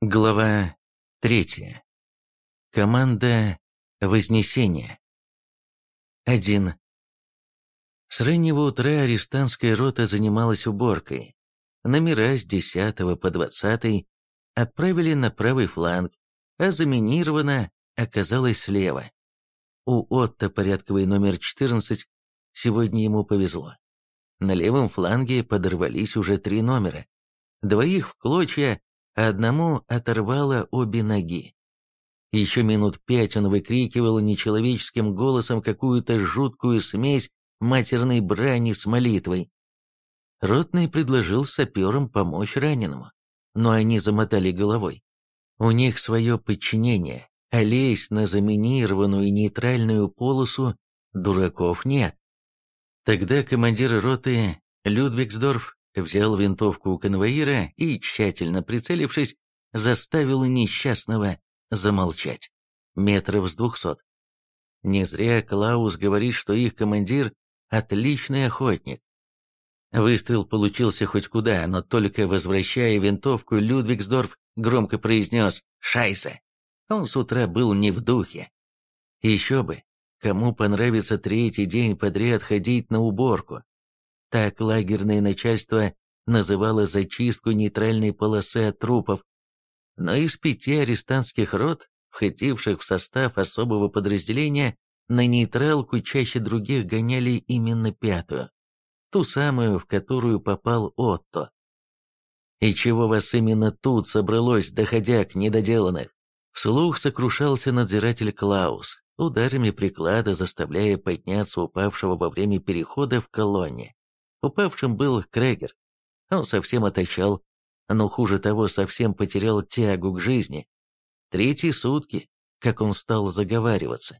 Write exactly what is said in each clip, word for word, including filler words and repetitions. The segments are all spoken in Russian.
Глава третья. Команда Вознесения. один. С раннего утра арестантская рота занималась уборкой. Номера с десятого по двадцатый отправили на правый фланг, а заминировано оказалось слева. У Отто порядковый номер четырнадцать, сегодня ему повезло. На левом фланге подорвались уже три номера. Двоих в клочья, а одному оторвало обе ноги. Еще минут пять он выкрикивал нечеловеческим голосом какую-то жуткую смесь матерной брани с молитвой. Ротный предложил саперам помочь раненому, но они замотали головой. У них свое подчинение, а лезть на заминированную нейтральную полосу дураков нет. Тогда командир роты Людвигсдорф взял винтовку у конвоира и, тщательно прицелившись, заставил несчастного замолчать. Метров с двухсот. Не зря Клаус говорит, что их командир — отличный охотник. Выстрел получился хоть куда, но только возвращая винтовку, Людвигсдорф громко произнес «Шайсе!». Он с утра был не в духе. Еще бы, кому понравится третий день подряд ходить на уборку? Так лагерное начальство называло зачистку нейтральной полосы от трупов. Но из пяти арестантских рот, входивших в состав особого подразделения, на нейтралку чаще других гоняли именно пятую, ту самую, в которую попал Отто. «И чего вас именно тут собралось, доходяг недоделанных?» Вслух сокрушался надзиратель Клаус, ударами приклада заставляя подняться упавшего во время перехода в колонне. Упавшим был Крегер. Он совсем отощал, но хуже того, совсем потерял тягу к жизни. Третьи сутки, как он стал заговариваться.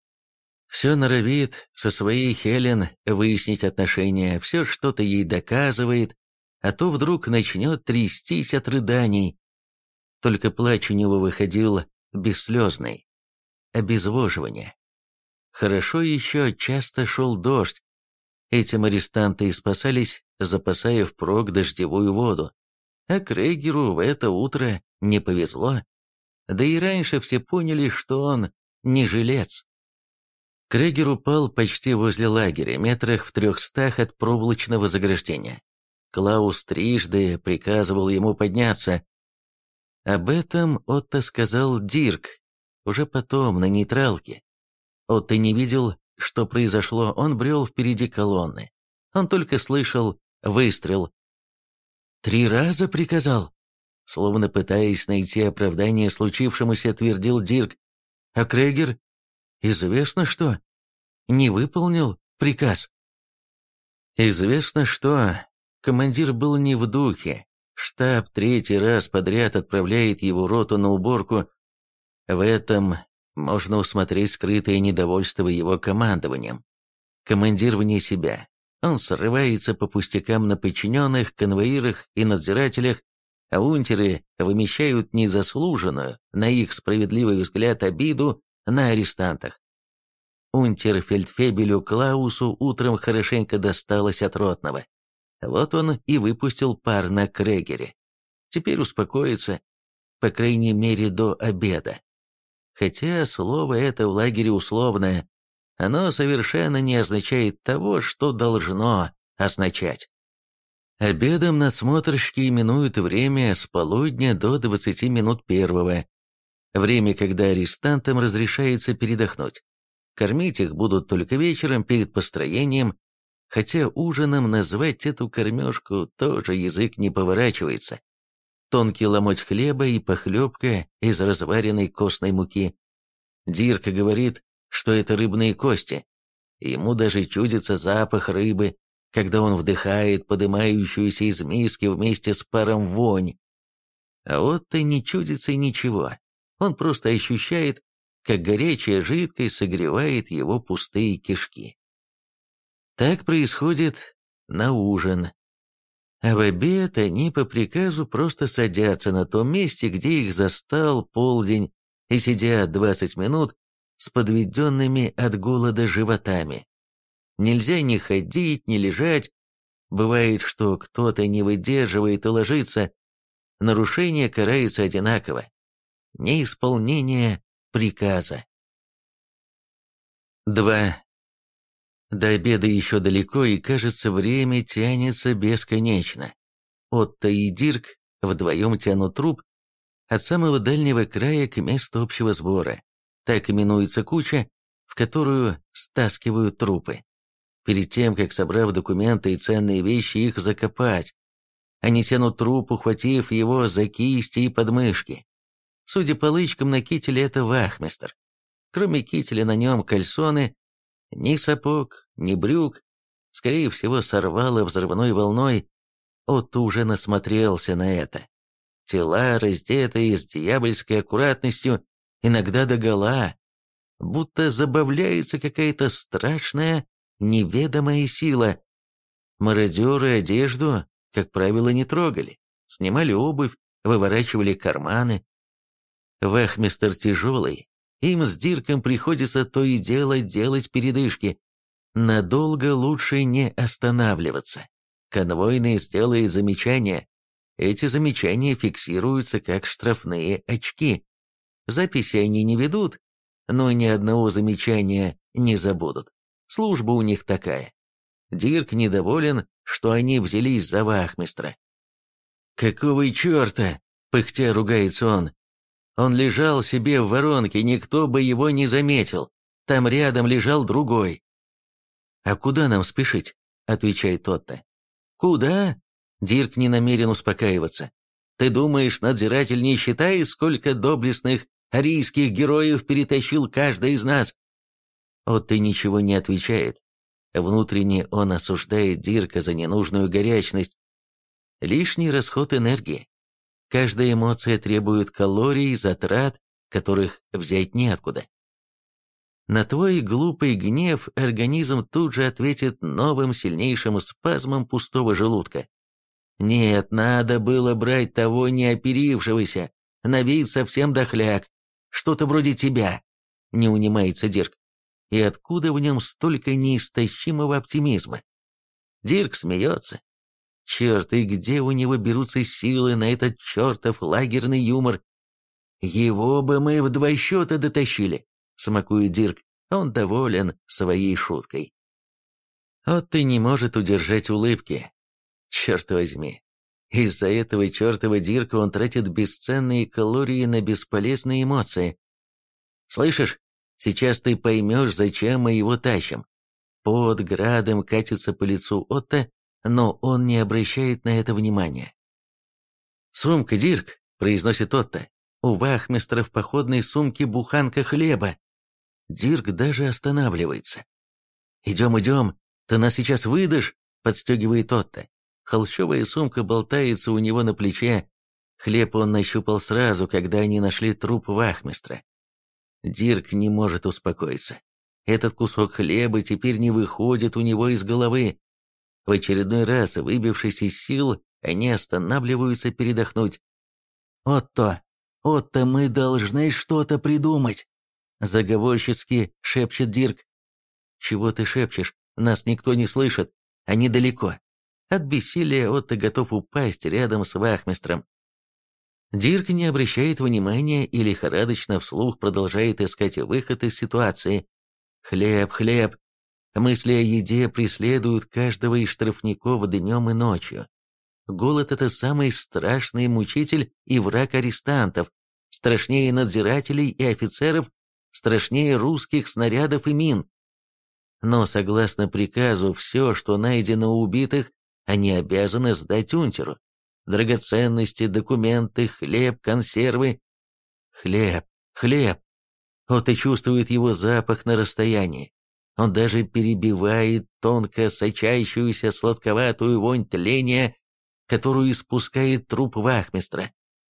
Все норовит со своей Хелен выяснить отношения, все что-то ей доказывает, а то вдруг начнет трястись от рыданий. Только плач у него выходил бесслезный. Обезвоживание. Хорошо еще часто шел дождь. Этим арестанты и спасались, запасая впрок дождевую воду. А Крегеру в это утро не повезло. Да и раньше все поняли, что он не жилец. Крегер упал почти возле лагеря, метрах в трехстах от проволочного заграждения. Клаус трижды приказывал ему подняться. Об этом Отто сказал Дирк, уже потом, на нейтралке. Отто не видел, что произошло, он брел впереди колонны. Он только слышал выстрел. «Три раза приказал?» Словно пытаясь найти оправдание случившемуся, твердил Дирк. А Крегер, известно что, не выполнил приказ. Известно что, командир был не в духе. Штаб третий раз подряд отправляет его роту на уборку. В этом можно усмотреть скрытое недовольство его командованием. Командир вне себя. Он срывается по пустякам на подчиненных, конвоирах и надзирателях, а унтеры вымещают незаслуженную, на их справедливый взгляд, обиду на арестантах. Унтер-фельдфебелю Клаусу утром хорошенько досталось от ротного. Вот он и выпустил пар на Крегере. Теперь успокоится, по крайней мере, до обеда. Хотя слово это в лагере условное, оно совершенно не означает того, что должно означать. Обедом надсмотрщики именуют время с полудня до двадцати минут первого, время, когда арестантам разрешается передохнуть. Кормить их будут только вечером перед построением, хотя ужином назвать эту кормежку тоже язык не поворачивается. Тонкий ломоть хлеба и похлебка из разваренной костной муки. Дирк говорит, что это рыбные кости. Ему даже чудится запах рыбы, когда он вдыхает подымающуюся из миски вместе с паром вонь. А вот-то не чудится ничего. Он просто ощущает, как горячая жидкость согревает его пустые кишки. Так происходит на ужин. А в обед они по приказу просто садятся на том месте, где их застал полдень, и сидят двадцать минут с подведенными от голода животами. Нельзя ни ходить, ни лежать. Бывает, что кто-то не выдерживает и ложится. нарушение карается одинаково. Неисполнение приказа. два. До обеда еще далеко, и, кажется, время тянется бесконечно. Отто и Дирк вдвоем тянут труп от самого дальнего края к месту общего сбора. Так именуется куча, в которую стаскивают трупы. Перед тем, как, собрав документы и ценные вещи, их закопать, они тянут труп, ухватив его за кисти и подмышки. Судя по лычкам на кителе, это вахмистр. Кроме кителя на нем кальсоны, ни сапог, ни брюк, скорее всего, сорвало взрывной волной. Отто уже насмотрелся на это. Тела, раздетые с дьявольской аккуратностью, иногда догола, будто забавляется какая-то страшная, неведомая сила. Мародеры одежду, как правило, не трогали, снимали обувь, выворачивали карманы. Вахмистр тяжелый, им с Дирком приходится то и дело делать передышки. Надолго лучше не останавливаться. Конвойный сделает замечания. Эти замечания фиксируются как штрафные очки. Записи они не ведут, но ни одного замечания не забудут. Служба у них такая. Дирк недоволен, что они взялись за вахмистра. «Какого черта?» — пыхтя ругается он. «Он лежал себе в воронке, никто бы его не заметил. Там рядом лежал другой». «А куда нам спешить?» — отвечает Отто. «Куда?» — Дирк не намерен успокаиваться. «Ты думаешь, надзиратель не считает, сколько доблестных арийских героев перетащил каждый из нас?» Отто ничего не отвечает. Внутренне он осуждает Дирка за ненужную горячность. Лишний расход энергии. Каждая эмоция требует калорий, затрат, которых взять неоткуда. На твой глупый гнев организм тут же ответит новым сильнейшим спазмом пустого желудка. Нет, надо было брать того неоперившегося, на вид совсем дохляк, что-то вроде тебя, не унимается Дирк. И откуда в нем столько неистощимого оптимизма? Дирк смеется. Черт, и где у него берутся силы на этот чертов лагерный юмор? Его бы мы в два счета дотащили, смакует Дирк. Он доволен своей шуткой. Отто не может удержать улыбки. Черт возьми, из-за этого чертова Дирка он тратит бесценные калории на бесполезные эмоции. Слышишь, сейчас ты поймешь, зачем мы его тащим. Под градом катится по лицу Отто, но он не обращает на это внимания. «Сумка, Дирк», — произносит Отто. «У вахмистра в походной сумке буханка хлеба». Дирк даже останавливается. «Идем, идем, ты нас сейчас выдашь», — подстегивает Отто. Холщовая сумка болтается у него на плече. Хлеб он нащупал сразу, когда они нашли труп вахмистра. Дирк не может успокоиться. Этот кусок хлеба теперь не выходит у него из головы. В очередной раз, выбившись из сил, они останавливаются передохнуть. «Отто, Отто, мы должны что-то придумать!» Заговорщицки шепчет Дирк. «Чего ты шепчешь? Нас никто не слышит. Они далеко». От бессилия Отто готов упасть рядом с вахмистром. Дирк не обращает внимания и лихорадочно вслух продолжает искать выход из ситуации. Хлеб, хлеб. Мысли о еде преследуют каждого из штрафников днем и ночью. Голод — это самый страшный мучитель и враг арестантов, страшнее надзирателей и офицеров, страшнее русских снарядов и мин. Но, согласно приказу, все, что найдено у убитых, они обязаны сдать унтеру. Драгоценности, документы, хлеб, консервы. Хлеб, хлеб. Отто чувствует его запах на расстоянии. Он даже перебивает тонко сочащуюся сладковатую вонь тления, которую испускает труп вахмистра.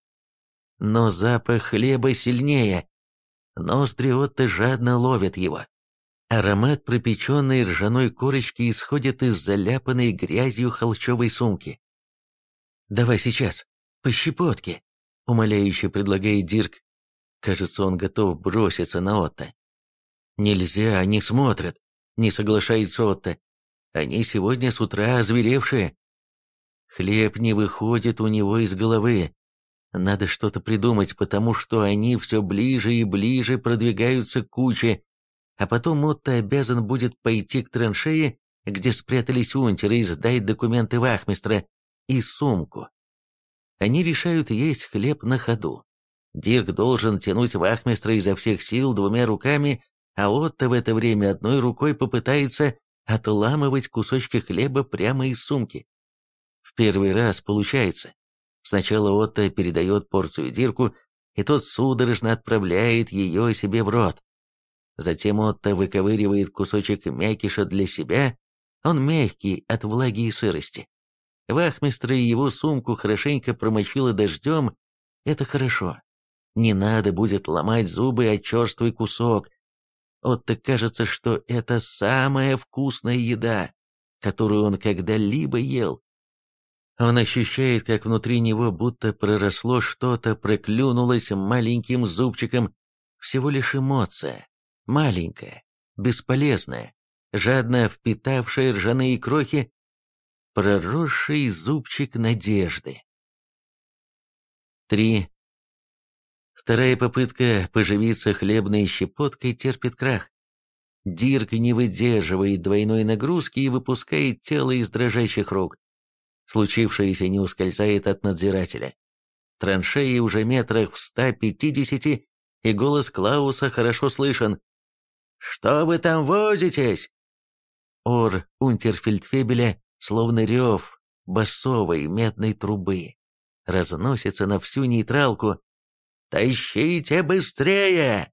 Но запах хлеба сильнее. Ноздри Отто жадно ловят его. Аромат пропеченной ржаной корочки исходит из заляпанной грязью холщовой сумки. «Давай сейчас, по щепотке», — умоляюще предлагает Дирк. Кажется, он готов броситься на Отто. «Нельзя, они смотрят», — не соглашается Отто. «Они сегодня с утра озверевшие». Хлеб не выходит у него из головы. Надо что-то придумать, потому что они все ближе и ближе продвигаются к куче, а потом Отто обязан будет пойти к траншее, где спрятались унтеры, и сдать документы вахмистра и сумку. Они решают есть хлеб на ходу. Дирк должен тянуть вахмистра изо всех сил двумя руками, а Отто в это время одной рукой попытается отламывать кусочки хлеба прямо из сумки. В первый раз получается. Сначала Отто передает порцию Дирку, и тот судорожно отправляет ее себе в рот. Затем Отто выковыривает кусочек мякиша для себя, он мягкий от влаги и сырости. Вахмистра и его сумку хорошенько промочило дождем, это хорошо. Не надо будет ломать зубы от черствый кусок. Отто кажется, что это самая вкусная еда, которую он когда-либо ел. Он ощущает, как внутри него будто проросло что-то, проклюнулось маленьким зубчиком. Всего лишь эмоция, маленькая, бесполезная, жадно впитавшая ржаные крохи, проросший зубчик надежды. три. Вторая попытка поживиться хлебной щепоткой терпит крах. Дирк не выдерживает двойной нагрузки и выпускает тело из дрожащих рук. Случившееся не ускользает от надзирателя. Траншеи уже метрах в ста пятидесяти, и голос Клауса хорошо слышен. «Что вы там возитесь?» Ор унтерфельдфебеля, словно рев басовой медной трубы, разносится на всю нейтралку. «Тащите быстрее!»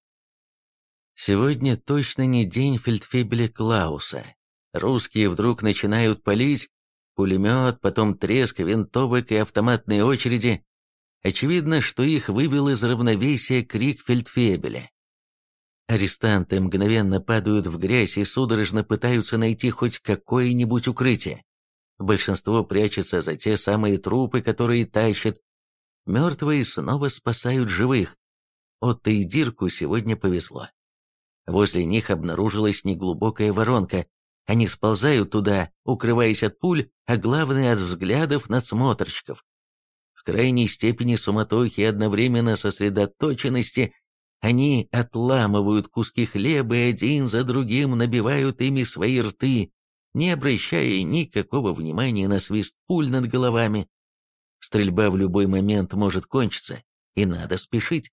Сегодня точно не день фельдфебеля Клауса. Русские вдруг начинают палить, пулемет, потом треск винтовок и автоматные очереди. Очевидно, что их вывел из равновесия крик фельдфебеля. Арестанты мгновенно падают в грязь и судорожно пытаются найти хоть какое-нибудь укрытие. Большинство прячется за те самые трупы, которые тащат. Мертвые снова спасают живых. Отто и Дирку сегодня повезло. Возле них обнаружилась неглубокая воронка. Они сползают туда, укрываясь от пуль, а главное от взглядов надсмотрщиков. В крайней степени суматохи и одновременно сосредоточенности они отламывают куски хлеба и один за другим набивают ими свои рты, не обращая никакого внимания на свист пуль над головами. Стрельба в любой момент может кончиться, и надо спешить.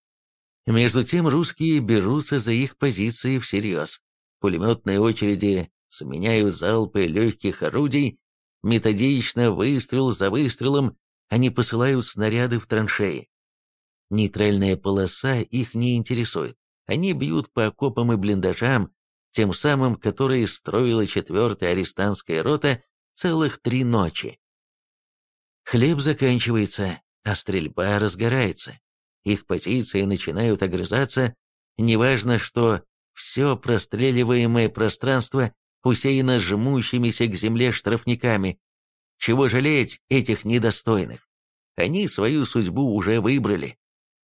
Между тем русские берутся за их позиции всерьез. Пулеметные очереди сменяют залпы легких орудий, методично, выстрел за выстрелом, они посылают снаряды в траншеи. Нейтральная полоса их не интересует. Они бьют по окопам и блиндажам, тем самым, которые строила четвертая арестантская рота целых три ночи. Хлеб заканчивается, а стрельба разгорается. Их позиции начинают огрызаться. Неважно, что все простреливаемое пространство усеяно жмущимися к земле штрафниками. Чего жалеть этих недостойных? Они свою судьбу уже выбрали.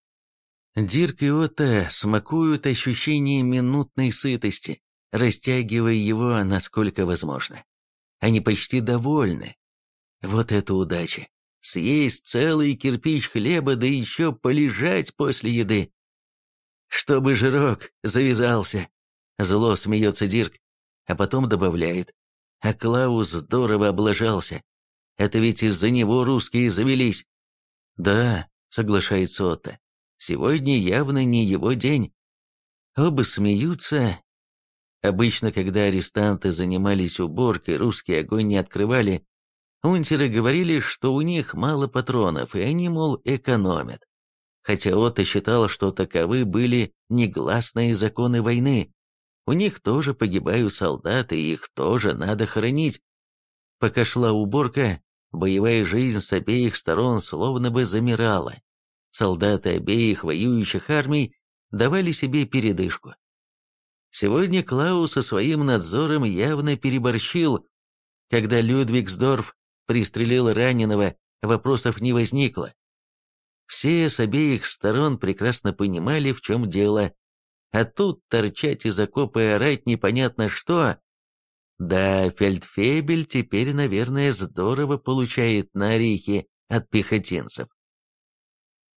Дирк и Отто смакуют ощущение минутной сытости, растягивая его насколько возможно. Они почти довольны. Вот это удача! Съесть целый кирпич хлеба, да еще полежать после еды. Чтобы жирок завязался. Зло смеется Дирк, а потом добавляет. А Клаус здорово облажался. Это ведь из-за него русские завелись. Да, соглашается Отто. Сегодня явно не его день. Оба смеются. Обычно, когда арестанты занимались уборкой, русские огонь не открывали. Унтеры говорили, что у них мало патронов, и они, мол, экономят. Хотя Отто считал, что таковы были негласные законы войны. У них тоже погибают солдаты, и их тоже надо хоронить. Пока шла уборка, боевая жизнь с обеих сторон словно бы замирала. Солдаты обеих воюющих армий давали себе передышку. Сегодня Клаус со своим надзором явно переборщил. Когда Людвигсдорф пристрелил раненого, вопросов не возникло. Все с обеих сторон прекрасно понимали, в чем дело. А тут торчать из окопа и орать непонятно что. Да, фельдфебель теперь, наверное, здорово получает на орехи от пехотинцев.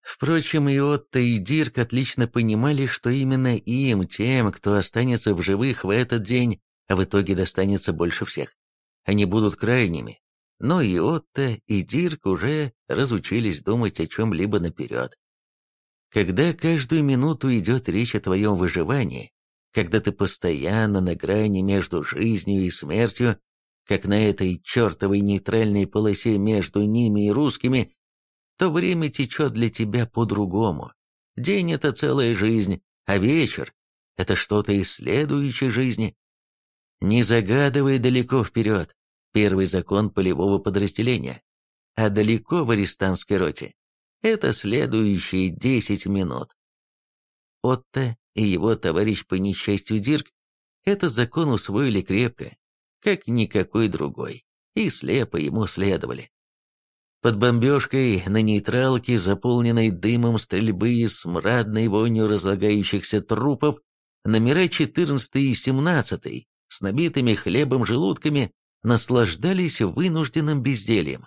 Впрочем, и Отто, и Дирк отлично понимали, что именно им, тем, кто останется в живых в этот день, а в итоге достанется больше всех. Они будут крайними. Но и Отто, и Дирк уже разучились думать о чем-либо наперед. Когда каждую минуту идет речь о твоем выживании, когда ты постоянно на грани между жизнью и смертью, как на этой чертовой нейтральной полосе между ними и русскими, то время течет для тебя по-другому. День — это целая жизнь, а вечер — это что-то из следующей жизни. Не загадывай далеко вперед, первый закон полевого подразделения, а далеко в арестантской роте — это следующие десять минут. Отто и его товарищ по несчастью Дирк этот закон усвоили крепко, как никакой другой, и слепо ему следовали. Под бомбежкой на нейтралке, заполненной дымом стрельбы и смрадной вонью разлагающихся трупов, номера четырнадцатый и семнадцатый с набитыми хлебом желудками наслаждались вынужденным бездельем.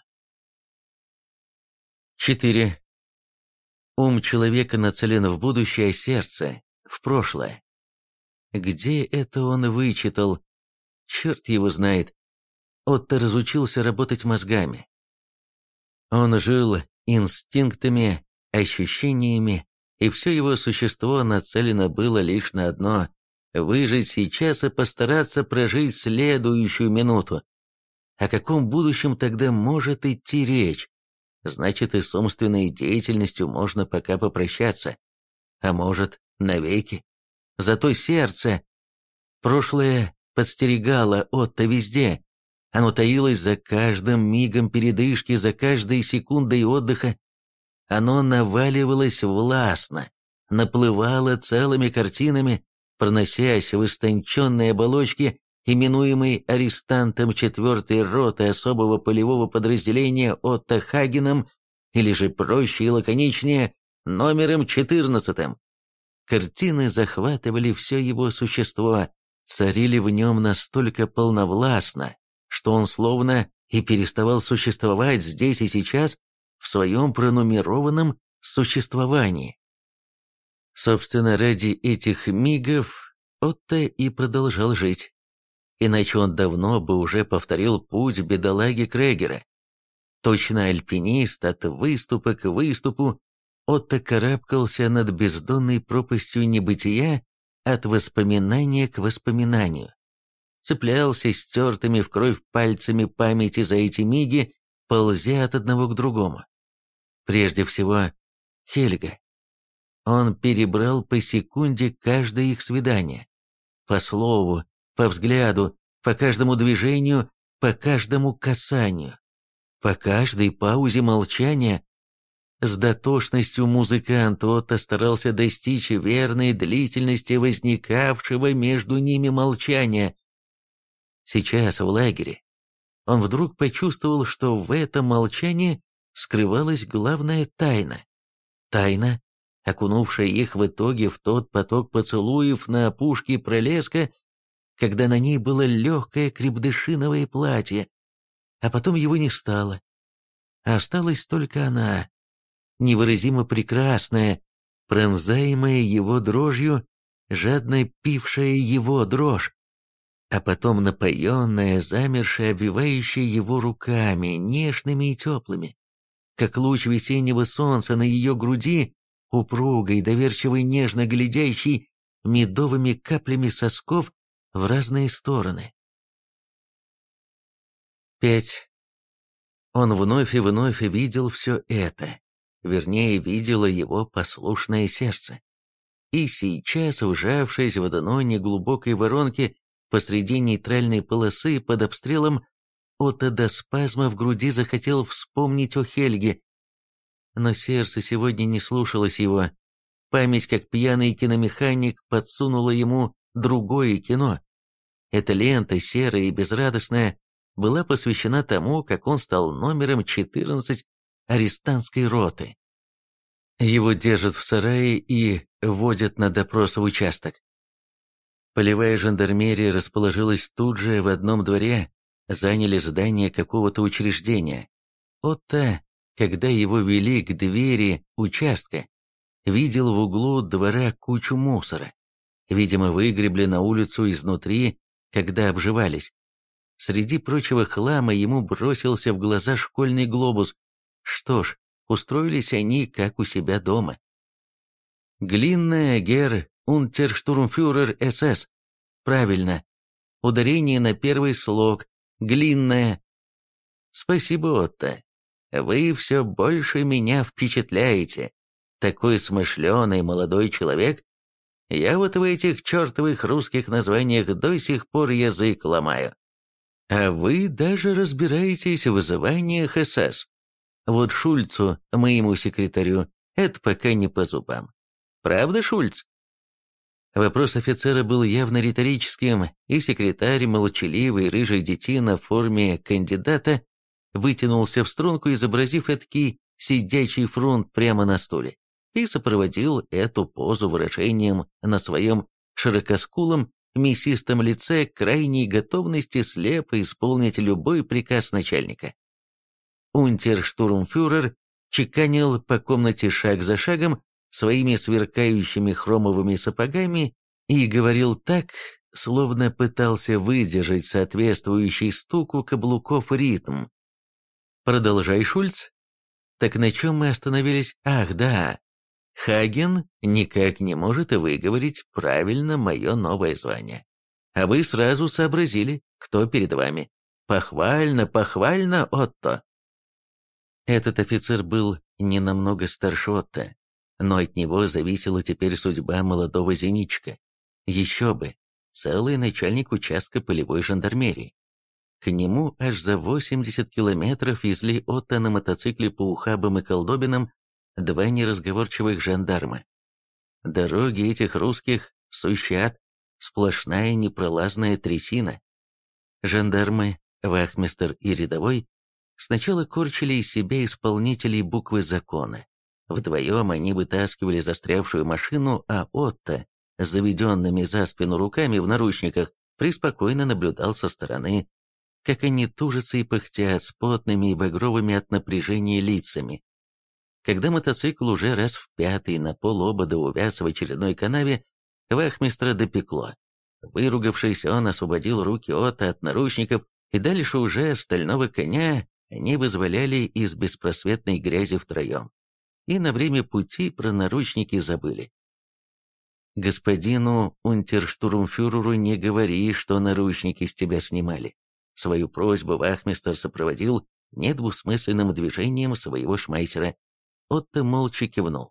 четыре. Ум человека нацелен в будущее, а сердце — в прошлое. Где это он вычитал? Черт его знает. Отто разучился работать мозгами. Он жил инстинктами, ощущениями, и все его существо нацелено было лишь на одно — выжить сейчас и постараться прожить следующую минуту. О каком будущем тогда может идти речь? Значит, и с умственной деятельностью можно пока попрощаться. А может, навеки. Зато сердце. Прошлое подстерегало Отто везде. Оно таилось за каждым мигом передышки, за каждой секундой отдыха. Оно наваливалось властно, наплывало целыми картинами, проносясь в истонченной оболочке, именуемой арестантом четвертой роты особого полевого подразделения Отто Хагеном, или же проще и лаконичнее, номером четырнадцатым. Картины захватывали все его существо, царили в нем настолько полновластно, что он словно и переставал существовать здесь и сейчас в своем пронумерованном существовании. Собственно, ради этих мигов Отто и продолжал жить. Иначе он давно бы уже повторил путь бедолаги Крегера. Точно альпинист от выступа к выступу, Отто карабкался над бездонной пропастью небытия от воспоминания к воспоминанию. Цеплялся стертыми в кровь пальцами памяти за эти миги, ползя от одного к другому. Прежде всего, Хельга. Он перебрал по секунде каждое их свидание. По слову, по взгляду, по каждому движению, по каждому касанию, по каждой паузе молчания. С дотошностью музыканта Отто старался достичь верной длительности возникавшего между ними молчания. Сейчас в лагере он вдруг почувствовал, что в этом молчании скрывалась главная тайна. Тайна, окунувшая их в итоге в тот поток поцелуев на опушке пролеска, когда на ней было легкое крепдышиновое платье, а потом его не стало. А осталась только она, невыразимо прекрасная, пронзаемая его дрожью, жадно пившая его дрожь, а потом напоенная, замершая, обвивающая его руками, нежными и теплыми, как луч весеннего солнца на ее груди, упругой, доверчивой, нежно глядящей медовыми каплями сосков в разные стороны. пять. Он вновь и вновь видел все это, вернее, видело его послушное сердце. И сейчас, вжавшись в дно неглубокой воронки посреди нейтральной полосы под обстрелом, Отто до спазма в груди захотел вспомнить о Хельге. Но сердце сегодня не слушалось его. Память, как пьяный киномеханик, подсунула ему другое кино. Эта лента, серая и безрадостная, была посвящена тому, как он стал номером четырнадцать арестантской роты. Его держат в сарае и водят на допрос в участок. Полевая жандармерия расположилась тут же в одном дворе, заняли здание какого-то учреждения. Отто когда его вели к двери участка, видел в углу двора кучу мусора. Видимо, выгребли на улицу изнутри, когда обживались. Среди прочего хлама ему бросился в глаза школьный глобус. Что ж, устроились они, как у себя дома. Глинная, гер, унтерштурмфюрер СС. Правильно. Ударение на первый слог. Глинная. Спасибо, Отто. Вы все больше меня впечатляете. Такой смышленый молодой человек. Я вот в этих чертовых русских названиях до сих пор язык ломаю. А вы даже разбираетесь в званиях СС. Вот Шульцу, моему секретарю, это пока не по зубам. Правда, Шульц? Вопрос офицера был явно риторическим, и секретарь, молчаливый рыжий детина в форме кандидата, вытянулся в струнку, изобразив эдакий сидячий фронт прямо на стуле, и сопроводил эту позу выражением на своем широкоскулом, мясистом лице крайней готовности слепо исполнить любой приказ начальника. Унтерштурмфюрер чеканил по комнате шаг за шагом своими сверкающими хромовыми сапогами и говорил так, словно пытался выдержать соответствующий стуку каблуков ритм. «Продолжай, Шульц. Так на чем мы остановились? Ах, да. Хаген никак не может выговорить правильно мое новое звание. А вы сразу сообразили, кто перед вами. Похвально, похвально, Отто». Этот офицер был не намного старше Отто, но от него зависела теперь судьба молодого зеничка. Еще бы, целый начальник участка полевой жандармерии. К нему аж за восемьдесят километров везли Отто на мотоцикле по ухабам и колдобинам два неразговорчивых жандарма. Дороги этих русских сущий ад, сплошная непролазная трясина. Жандармы, вахмистр и рядовой, сначала корчили из себя исполнителей буквы закона. Вдвоем они вытаскивали застрявшую машину, а Отто, с заведенными за спину руками в наручниках, преспокойно наблюдал со стороны, как они тужатся и пыхтят с потными и багровыми от напряжения лицами. Когда мотоцикл уже раз в пятый на полобода увяз в очередной канаве, вахмистра допекло. Выругавшись, он освободил руки Отто от наручников, и дальше уже стального коня они вызволяли из беспросветной грязи втроем. И на время пути про наручники забыли. Господину унтерштурмфюреру не говори, что наручники с тебя снимали. Свою просьбу вахмистр сопроводил недвусмысленным движением своего шмайсера. Отто молча кивнул.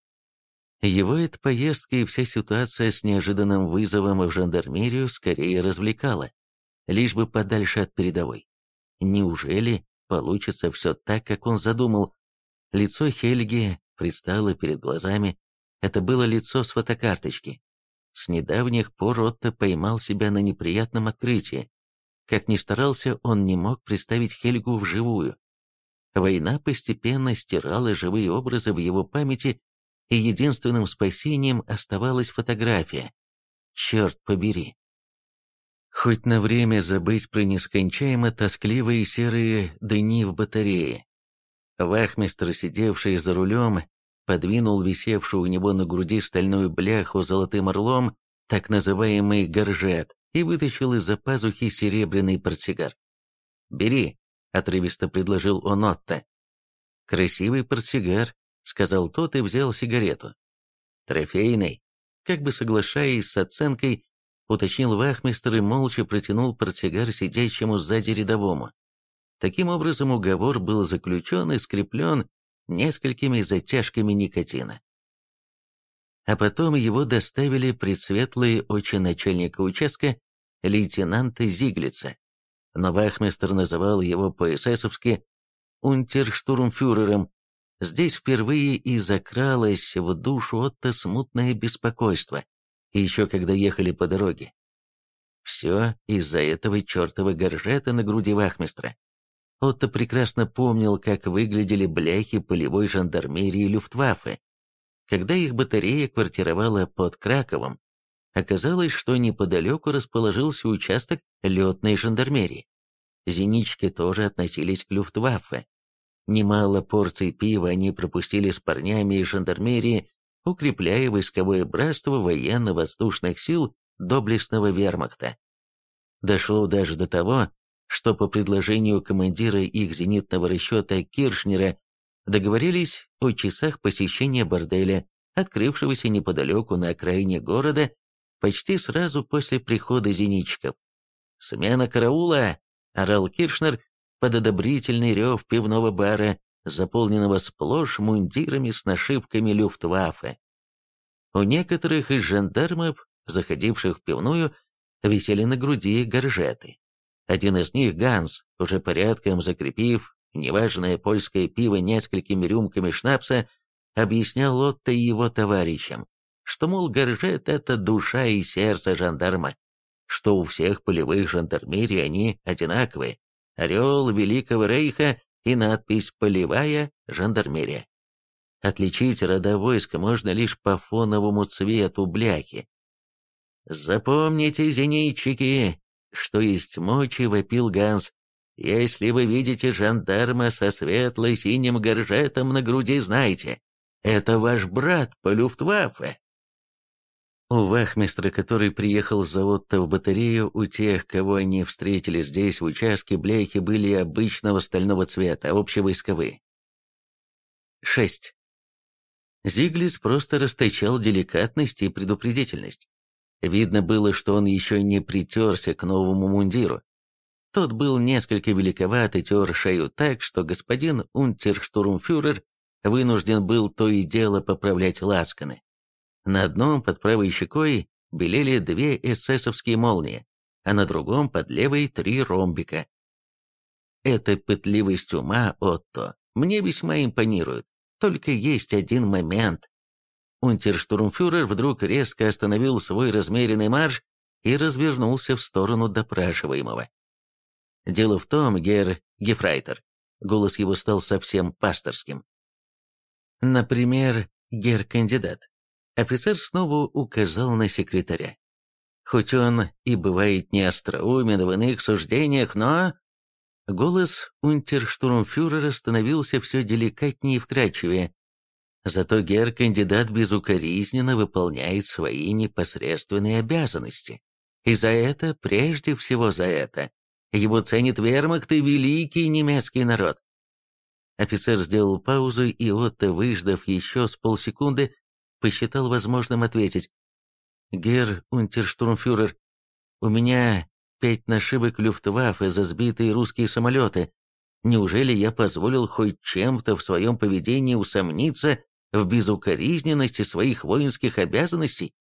Его эта поездка и вся ситуация с неожиданным вызовом в жандармерию скорее развлекала, лишь бы подальше от передовой. Неужели получится все так, как он задумал? Лицо Хельги предстало перед глазами. Это было лицо с фотокарточки. С недавних пор Отто поймал себя на неприятном открытии. Как ни старался, он не мог представить Хельгу вживую. Война постепенно стирала живые образы в его памяти, и единственным спасением оставалась фотография. Черт побери! Хоть на время забыть про нескончаемо тоскливые серые дни в батарее. Вахмистр, сидевший за рулем, подвинул висевшую у него на груди стальную бляху золотым орлом, так называемый горжет, и вытащил из-за пазухи серебряный портсигар. «Бери», — отрывисто предложил он Отто. «Красивый портсигар», — сказал тот и взял сигарету. «Трофейный», как бы соглашаясь с оценкой, уточнил вахмистр и молча протянул портсигар сидящему сзади рядовому. Таким образом, уговор был заключен и скреплен несколькими затяжками никотина. А потом его доставили предсветлые очи начальника участка, лейтенанта Зиглица. Но вахмистр называл его по-эсэсовски унтерштурмфюрером. Здесь впервые и закралось в душу Отто смутное беспокойство, еще когда ехали по дороге. Все из-за этого чертова горжета на груди вахмистра. Отто прекрасно помнил, как выглядели бляхи полевой жандармерии Люфтваффе. Когда их батарея квартировала под Краковом, оказалось, что неподалеку расположился участок летной жандармерии. Зенички тоже относились к Люфтваффе. Немало порций пива они пропустили с парнями из жандармерии, укрепляя войсковое братство военно-воздушных сил доблестного вермахта. Дошло даже до того, что по предложению командира их зенитного расчета Киршнера договорились о часах посещения борделя, открывшегося неподалеку на окраине города, почти сразу после прихода зенитчиков. «Смена караула!» — орал Киршнер под одобрительный рев пивного бара, заполненного сплошь мундирами с нашивками Люфтваффе. У некоторых из жандармов, заходивших в пивную, висели на груди горжеты. Один из них, Ганс, уже порядком закрепив неважное польское пиво несколькими рюмками шнапса, объяснял Отто и его товарищам, что, мол, горжет — это душа и сердце жандарма, что у всех полевых жандармерий они одинаковые, орел Великого Рейха и надпись «Полевая жандармерия». Отличить рода войска можно лишь по фоновому цвету бляхи. «Запомните, зенитчики, что есть мочи», — вопил Ганс. «Если вы видите жандарма со светло-синим горжетом на груди, знайте, это ваш брат по Люфтваффе». У вахмистра, который приехал за Отто в батарею, у тех, кого они встретили здесь в участке, бляхи были обычного стального цвета, общевойсковые. шесть. Зиглиц просто расточал деликатность и предупредительность. Видно было, что он еще не притерся к новому мундиру. Тот был несколько великоват и тер шею так, что господин унтерштурмфюрер вынужден был то и дело поправлять лацканы. На одном под правой щекой белели две эсэсовские молнии, а на другом под левой три ромбика. Эта пытливость ума, Отто, мне весьма импонирует. Только есть один момент. Унтерштурмфюрер вдруг резко остановил свой размеренный марш и развернулся в сторону допрашиваемого. «Дело в том, герр Гефрейтер», голос его стал совсем пасторским. «Например, герр кандидат». Офицер снова указал на секретаря. Хоть он и бывает не остроумен в иных суждениях, но... Голос унтерштурмфюрера становился все деликатнее и вкрадчивее. Зато герр-кандидат безукоризненно выполняет свои непосредственные обязанности. И за это, прежде всего за это, его ценит вермахт и великий немецкий народ. Офицер сделал паузу, и Отто, выждав еще с полсекунды, посчитал возможным ответить. «Герр унтерштурмфюрер, у меня пять нашивок Люфтваффе за сбитые русские самолеты. Неужели я позволил хоть чем-то в своем поведении усомниться в безукоризненности своих воинских обязанностей?»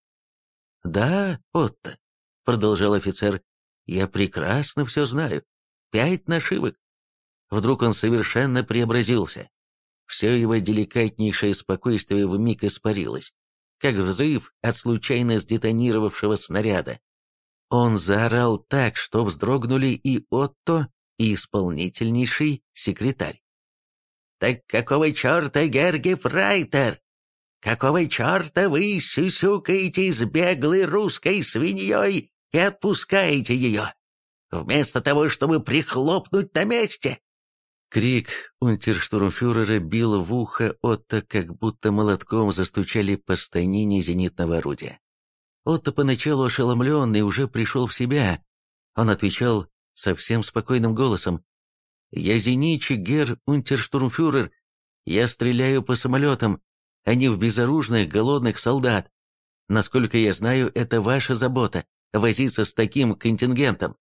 «Да, Отто», — продолжал офицер, — «я прекрасно все знаю. Пять нашивок». Вдруг он совершенно преобразился. Все его деликатнейшее спокойствие вмиг испарилось, как взрыв от случайно сдетонировавшего снаряда. Он заорал так, что вздрогнули и Отто, и исполнительнейший секретарь. «Так какого черта, герр Гефрейтер? Какого черта вы сюсюкаете с беглой русской свиньей и отпускаете ее, вместо того, чтобы прихлопнуть на месте?» Крик унтерштурмфюрера бил в ухо Отто, как будто молотком застучали по станине зенитного орудия. Отто, поначалу ошеломленный, уже пришел в себя. Он отвечал совсем спокойным голосом. «Я зенитчик, герр унтерштурмфюрер. Я стреляю по самолетам, а не в безоружных голодных солдат. Насколько я знаю, это ваша забота — возиться с таким контингентом.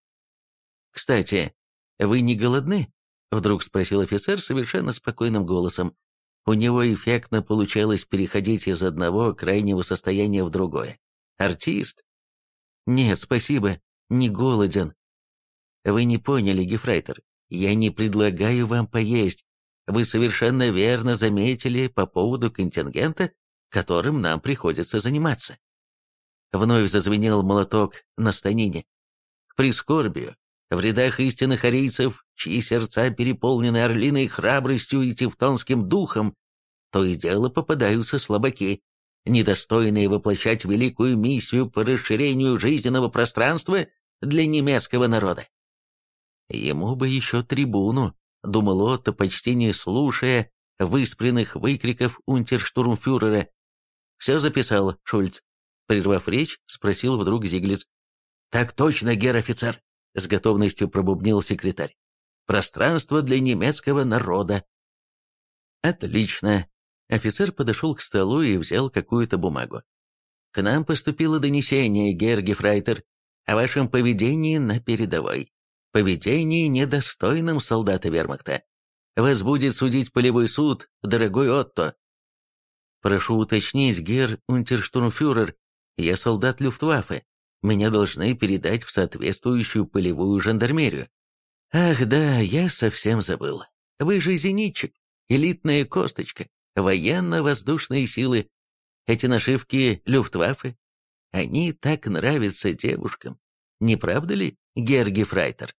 Кстати, вы не голодны?» — вдруг спросил офицер совершенно спокойным голосом. У него эффектно получалось переходить из одного крайнего состояния в другое. Артист? «Нет, спасибо, не голоден». «Вы не поняли, Гефрейтер, я не предлагаю вам поесть. Вы совершенно верно заметили по поводу контингента, которым нам приходится заниматься». Вновь зазвенел молоток на станине. К прискорбию, в рядах истинных арийцев, чьи сердца переполнены орлиной храбростью и тевтонским духом, то и дело попадаются слабаки, недостойные воплощать великую миссию по расширению жизненного пространства для немецкого народа. Ему бы еще трибуну, — думал Отто, почти не слушая выспренных выкриков унтерштурмфюрера. «Все записал, Шульц?» — прервав речь, спросил вдруг Зиглиц. «Так точно, гер-офицер!» — с готовностью пробубнил секретарь. «Пространство для немецкого народа». «Отлично!» Офицер подошел к столу и взял какую-то бумагу. «К нам поступило донесение, гер-гефрейтер, о вашем поведении на передовой. Поведении, недостойном солдата вермахта. Вас будет судить полевой суд, дорогой Отто». «Прошу уточнить, гер унтерштурмфюрер, я солдат Люфтваффе. Меня должны передать в соответствующую полевую жандармерию». «Ах да, я совсем забыл. Вы же зенитчик, элитная косточка, военно-воздушные силы. Эти нашивки Люфтваффе, они так нравятся девушкам. Не правда ли, гер-гефрейтер?»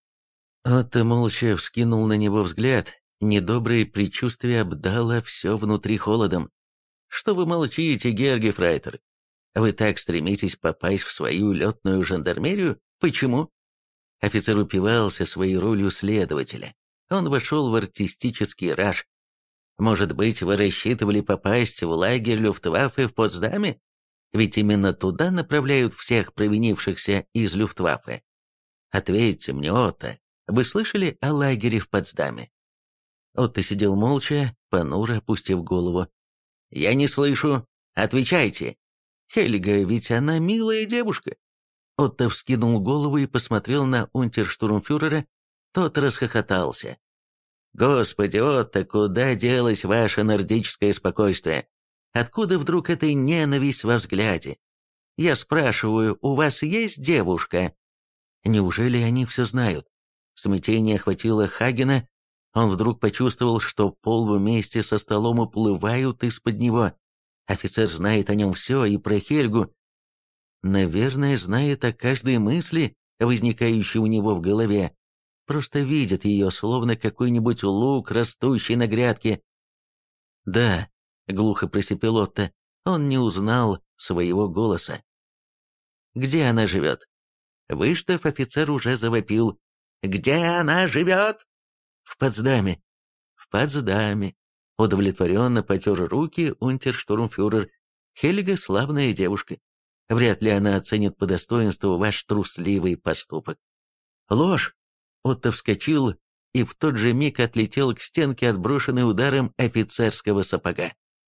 Отто молча вскинул на него взгляд. Недоброе предчувствие обдало все внутри холодом. «Что вы молчите, гер-гефрейтер? Вы так стремитесь попасть в свою летную жандармерию? Почему?» Офицер упивался своей ролью следователя. Он вошел в артистический раж. «Может быть, вы рассчитывали попасть в лагерь Люфтваффе в Потсдаме? Ведь именно туда направляют всех провинившихся из Люфтваффе. Ответьте мне, Отто, вы слышали о лагере в Потсдаме?» Отто сидел молча, понуро опустив голову. «Я не слышу. Отвечайте. Хельга, ведь она милая девушка». Отто вскинул голову и посмотрел на унтерштурмфюрера. Тот расхохотался. «Господи, Отто, куда делось ваше нордическое спокойствие? Откуда вдруг эта ненависть во взгляде? Я спрашиваю, у вас есть девушка?» Неужели они все знают? Смятение охватило Хагена. Он вдруг почувствовал, что пол вместе со столом уплывают из-под него. Офицер знает о нем все, и про Хельгу. Наверное, знает о каждой мысли, возникающей у него в голове. Просто видит ее, словно какой-нибудь лук, растущий на грядке. «Да», — глухо просипел Отто, он не узнал своего голоса. «Где она живет?» Выждав, офицер уже завопил. «Где она живет?» «В Потсдаме». «В Потсдаме», — удовлетворенно потер руки унтерштурмфюрер. «Хельга славная девушка. Вряд ли она оценит по достоинству ваш трусливый поступок». «Ложь!» Отто вскочил и в тот же миг отлетел к стенке, отброшенный ударом офицерского сапога.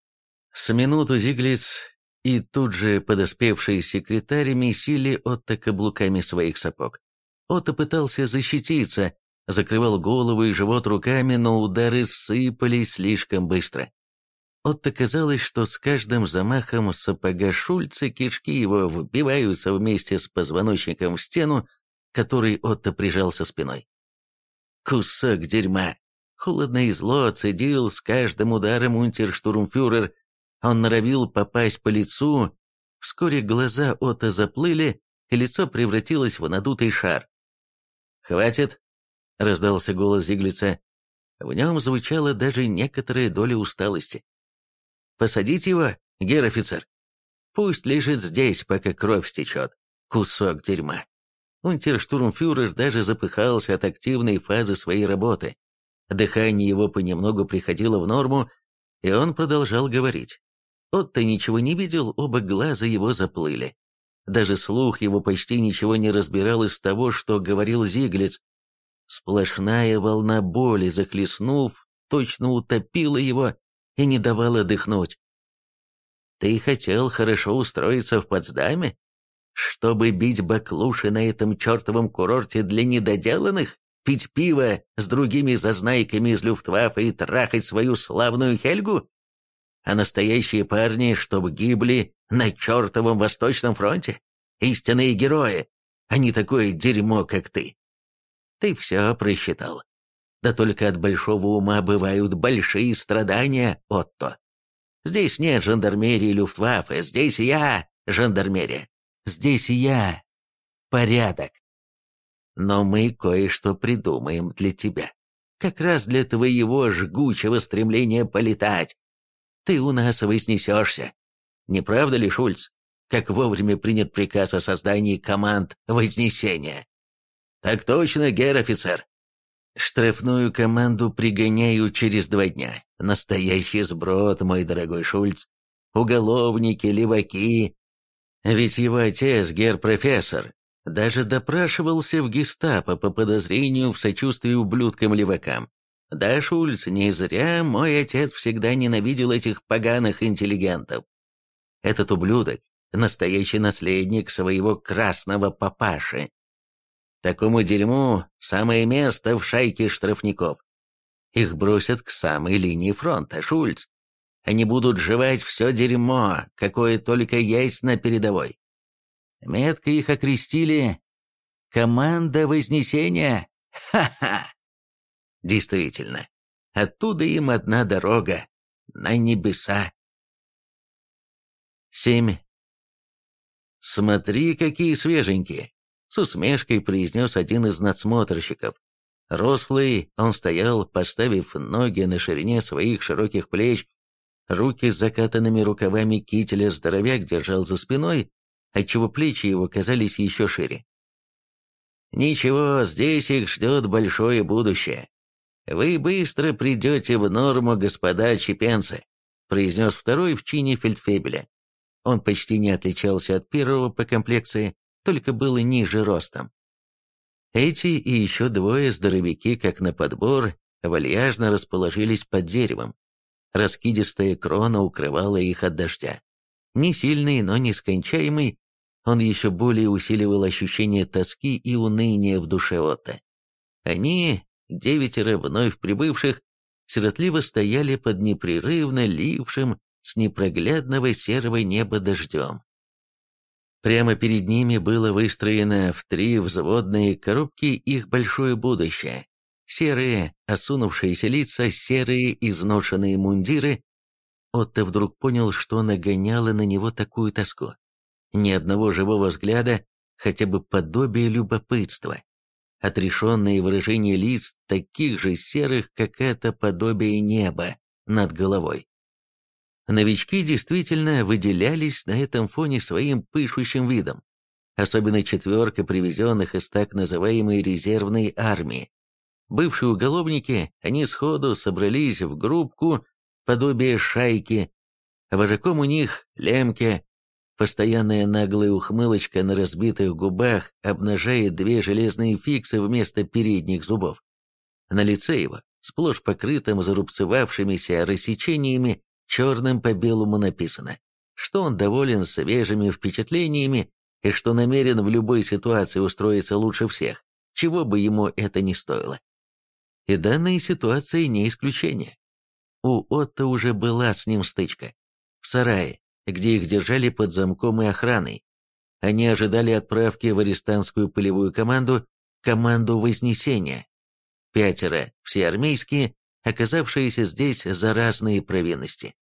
С минуту Зиглиц и тут же подоспевший секретарь месили Отто каблуками своих сапог. Отто пытался защититься, закрывал голову и живот руками, но удары сыпались слишком быстро. Отто казалось, что с каждым замахом сапога Шульца кишки его вбиваются вместе с позвоночником в стену, к которой Отто прижался спиной. «Кусок дерьма!» Холодно и зло цедил с каждым ударом унтерштурмфюрер. Он норовил попасть по лицу. Вскоре глаза Отто заплыли, и лицо превратилось в надутый шар. «Хватит!» — раздался голос Зиглица. В нем звучала даже некоторая доля усталости. «Посадить его, гер-офицер. Пусть лежит здесь, пока кровь стечет. Кусок дерьма!» Унтерштурмфюрер даже запыхался от активной фазы своей работы. Дыхание его понемногу приходило в норму, и он продолжал говорить. Отто ничего не видел, оба глаза его заплыли. Даже слух его почти ничего не разбирал из того, что говорил Зиглиц. Сплошная волна боли, захлестнув, точно утопила его и не давала дыхнуть. «Ты хотел хорошо устроиться в Потсдаме? Чтобы бить баклуши на этом чертовом курорте для недоделанных? Пить пиво с другими зазнайками из Люфтваффе и трахать свою славную Хельгу? А настоящие парни, чтобы гибли на чертовом Восточном фронте? Истинные герои, а не такое дерьмо, как ты. Ты все просчитал. Да только от большого ума бывают большие страдания, Отто. Здесь нет жандармерии Люфтваффе, здесь я, жандармерия. Здесь я. Порядок. Но мы кое-что придумаем для тебя. Как раз для твоего жгучего стремления полетать. Ты у нас вознесешься. Не правда ли, Шульц? Как вовремя принят приказ о создании команд вознесения. Так точно, гер-офицер. Штрафную команду пригоняю через два дня. Настоящий сброд, мой дорогой Шульц. Уголовники, леваки. Ведь его отец, гер-профессор, даже допрашивался в гестапо по подозрению в сочувствии ублюдкам-левакам. Да, Шульц, не зря мой отец всегда ненавидел этих поганых интеллигентов. Этот ублюдок — настоящий наследник своего красного папаши. Такому дерьму самое место в шайке штрафников. Их бросят к самой линии фронта, Шульц. Они будут жевать все дерьмо, какое только есть на передовой. Метко их окрестили «Команда Вознесения». Ха-ха! Действительно, оттуда им одна дорога — на небеса. семь. «Смотри, какие свеженькие!» — с усмешкой произнес один из надсмотрщиков. Рослый, он стоял, поставив ноги на ширине своих широких плеч, руки с закатанными рукавами кителя здоровяк держал за спиной, отчего плечи его казались еще шире. «Ничего, здесь их ждет большое будущее. Вы быстро придете в норму, господа чепенцы», — произнес второй в чине фельдфебеля. Он почти не отличался от первого по комплекции, только был ниже ростом. Эти и еще двое здоровяки, как на подбор, вальяжно расположились под деревом. Раскидистая крона укрывала их от дождя. Не сильный, но нескончаемый, он еще более усиливал ощущение тоски и уныния в душе Отто. Они, девятеро вновь прибывших, сиротливо стояли под непрерывно лившим с непроглядного серого неба дождем. Прямо перед ними было выстроено в три взводные коробки их большое будущее. Серые, осунувшиеся лица, серые изношенные мундиры. Отто вдруг понял, что нагоняло на него такую тоску. Ни одного живого взгляда, хотя бы подобия любопытства. Отрешенные выражения лиц, таких же серых, как это подобие неба над головой. Новички действительно выделялись на этом фоне своим пышущим видом. Особенно четверка привезенных из так называемой резервной армии. Бывшие уголовники, они сходу собрались в группку, подобие шайки. Вожаком у них Лемке. Постоянная наглая ухмылочка на разбитых губах обнажает две железные фиксы вместо передних зубов. На лице его, сплошь покрытым зарубцевавшимися рассечениями, черным по белому написано, что он доволен свежими впечатлениями и что намерен в любой ситуации устроиться лучше всех, чего бы ему это ни стоило. И данная ситуация не исключение. У Отто уже была с ним стычка. В сарае, где их держали под замком и охраной. Они ожидали отправки в арестантскую полевую команду, команду Вознесения. Пятеро, все армейские, оказавшиеся здесь за разные провинности.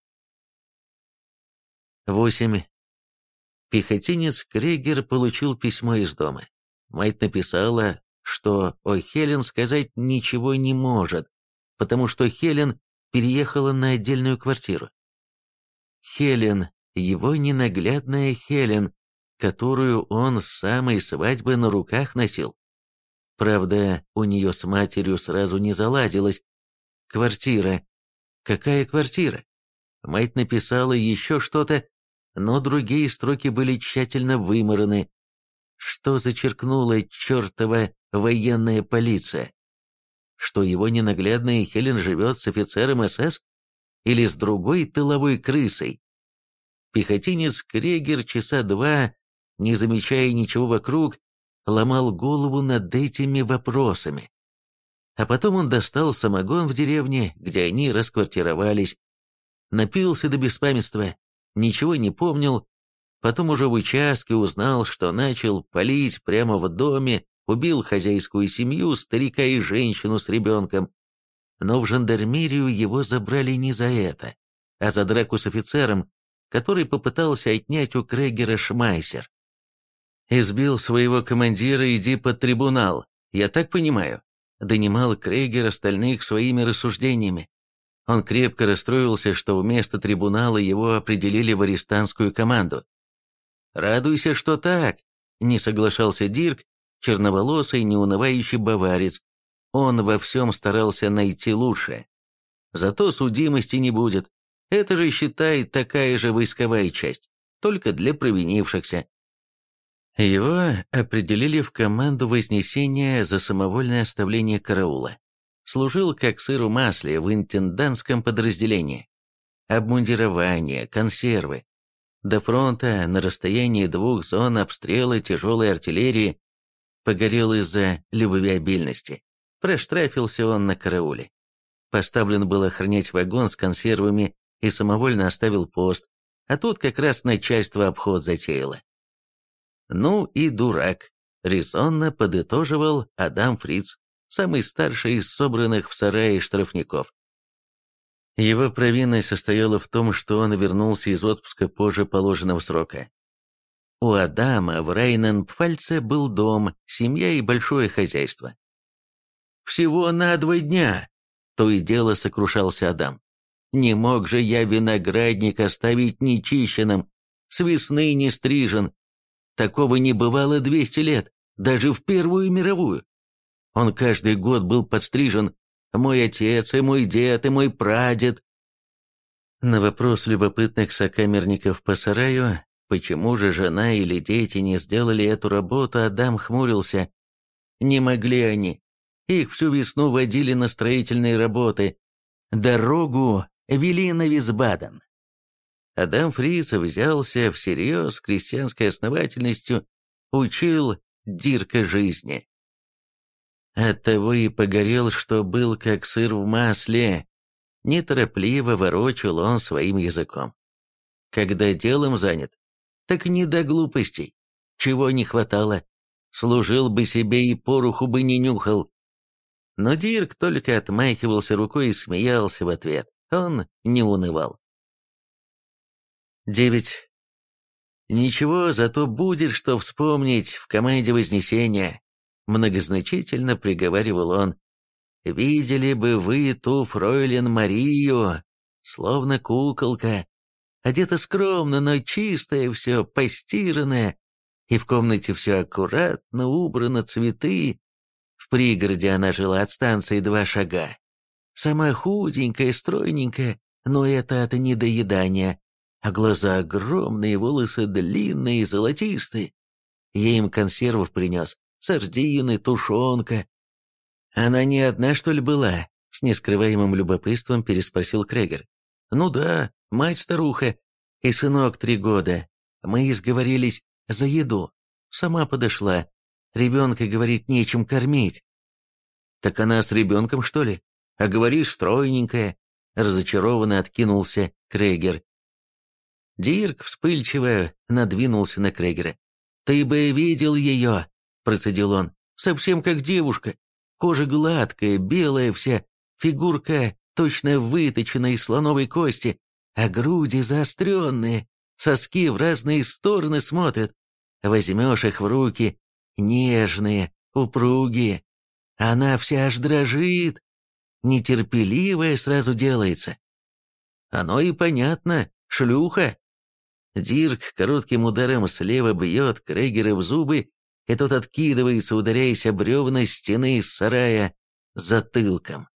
восемь. Пехотинец Крегер получил письмо из дома. Мать написала, что о Хелен сказать ничего не может, потому что Хелен переехала на отдельную квартиру. Хелен, его ненаглядная Хелен, которую он с самой свадьбы на руках носил. Правда, у нее с матерью сразу не заладилось. Квартира. Какая квартира? Мать написала еще что-то, но другие строки были тщательно вымараны. Что зачеркнула чертова военная полиция? Что его ненаглядная Хелен живет с офицером СС? Или с другой тыловой крысой? Пехотинец Крегер часа два, не замечая ничего вокруг, ломал голову над этими вопросами. А потом он достал самогон в деревне, где они расквартировались. Напился до беспамятства, ничего не помнил. Потом уже в участке узнал, что начал палить прямо в доме, убил хозяйскую семью, старика и женщину с ребенком. Но в жандармерию его забрали не за это, а за драку с офицером, который попытался отнять у Крегера шмайсер. «Избил своего командира, иди под трибунал, я так понимаю», донимал Крегер остальных своими рассуждениями. Он крепко расстроился, что вместо трибунала его определили в арестантскую команду. «Радуйся, что так», — не соглашался Дирк, черноволосый, неунывающий баварец. Он во всем старался найти лучшее. Зато судимости не будет. Это же, считай, такая же войсковая часть, только для провинившихся. Его определили в команду Вознесения за самовольное оставление караула. Служил как сыр в масле в интендантском подразделении. Обмундирование, консервы. До фронта на расстоянии двух зон обстрела тяжелой артиллерии погорел из-за любвеобильности. Проштрафился он на карауле. Поставлен был охранять вагон с консервами и самовольно оставил пост, а тут как раз начальство обход затеяло. «Ну и дурак», — резонно подытоживал Адам Фриц, самый старший из собранных в сарае штрафников. Его провинность состояла в том, что он вернулся из отпуска позже положенного срока. У Адама в Райнен-Пфальце был дом, семья и большое хозяйство. «Всего на два дня!» — то и дело сокрушался Адам. «Не мог же я виноградник оставить нечищенным, с весны не стрижен. Такого не бывало двести лет, даже в Первую мировую. Он каждый год был подстрижен, мой отец и мой дед и мой прадед». На вопрос любопытных сокамерников по сараю, почему же жена или дети не сделали эту работу, Адам хмурился. Не могли они. Их всю весну водили на строительные работы. Дорогу вели на Висбаден. Адам Фриц взялся всерьез с крестьянской основательностью, учил Дирка жизни. Оттого и погорел, что был как сыр в масле. Неторопливо ворочал он своим языком. Когда делом занят, так не до глупостей. Чего не хватало, служил бы себе и пороху бы не нюхал. Но Дирк только отмахивался рукой и смеялся в ответ. Он не унывал. девять. «Ничего, зато будет, что вспомнить в команде Вознесения», — многозначительно приговаривал он. «Видели бы вы ту фройлен Марию, словно куколка, одета скромно, но чистое все, постиранное, и в комнате все аккуратно убрано, цветы. В пригороде она жила от станции два шага. Сама худенькая, стройненькая, но это от недоедания, а глаза огромные, волосы длинные и золотистые. Я им консервов принес, сардины, тушенка». «Она не одна, что ли, была?» — с нескрываемым любопытством переспросил Крегер. «Ну да, мать-старуха и сынок три года. Мы изговорились за еду. Сама подошла. Ребенка, говорит, нечем кормить». «Так она с ребенком, что ли? А говоришь, стройненькая?» — разочарованно откинулся Крегер. Дирк вспыльчиво надвинулся на Крегера. «Ты бы видел ее!» — процедил он. «Совсем как девушка. Кожа гладкая, белая вся, фигурка точно выточена из слоновой кости, а груди заостренные, соски в разные стороны смотрят. Возьмешь их в руки, нежные, упругие. Она вся аж дрожит, нетерпеливая сразу делается. Оно и понятно, шлюха». Дирк коротким ударом слева бьет Крегера в зубы, и тот откидывается, ударяясь об бревна стены из сарая затылком.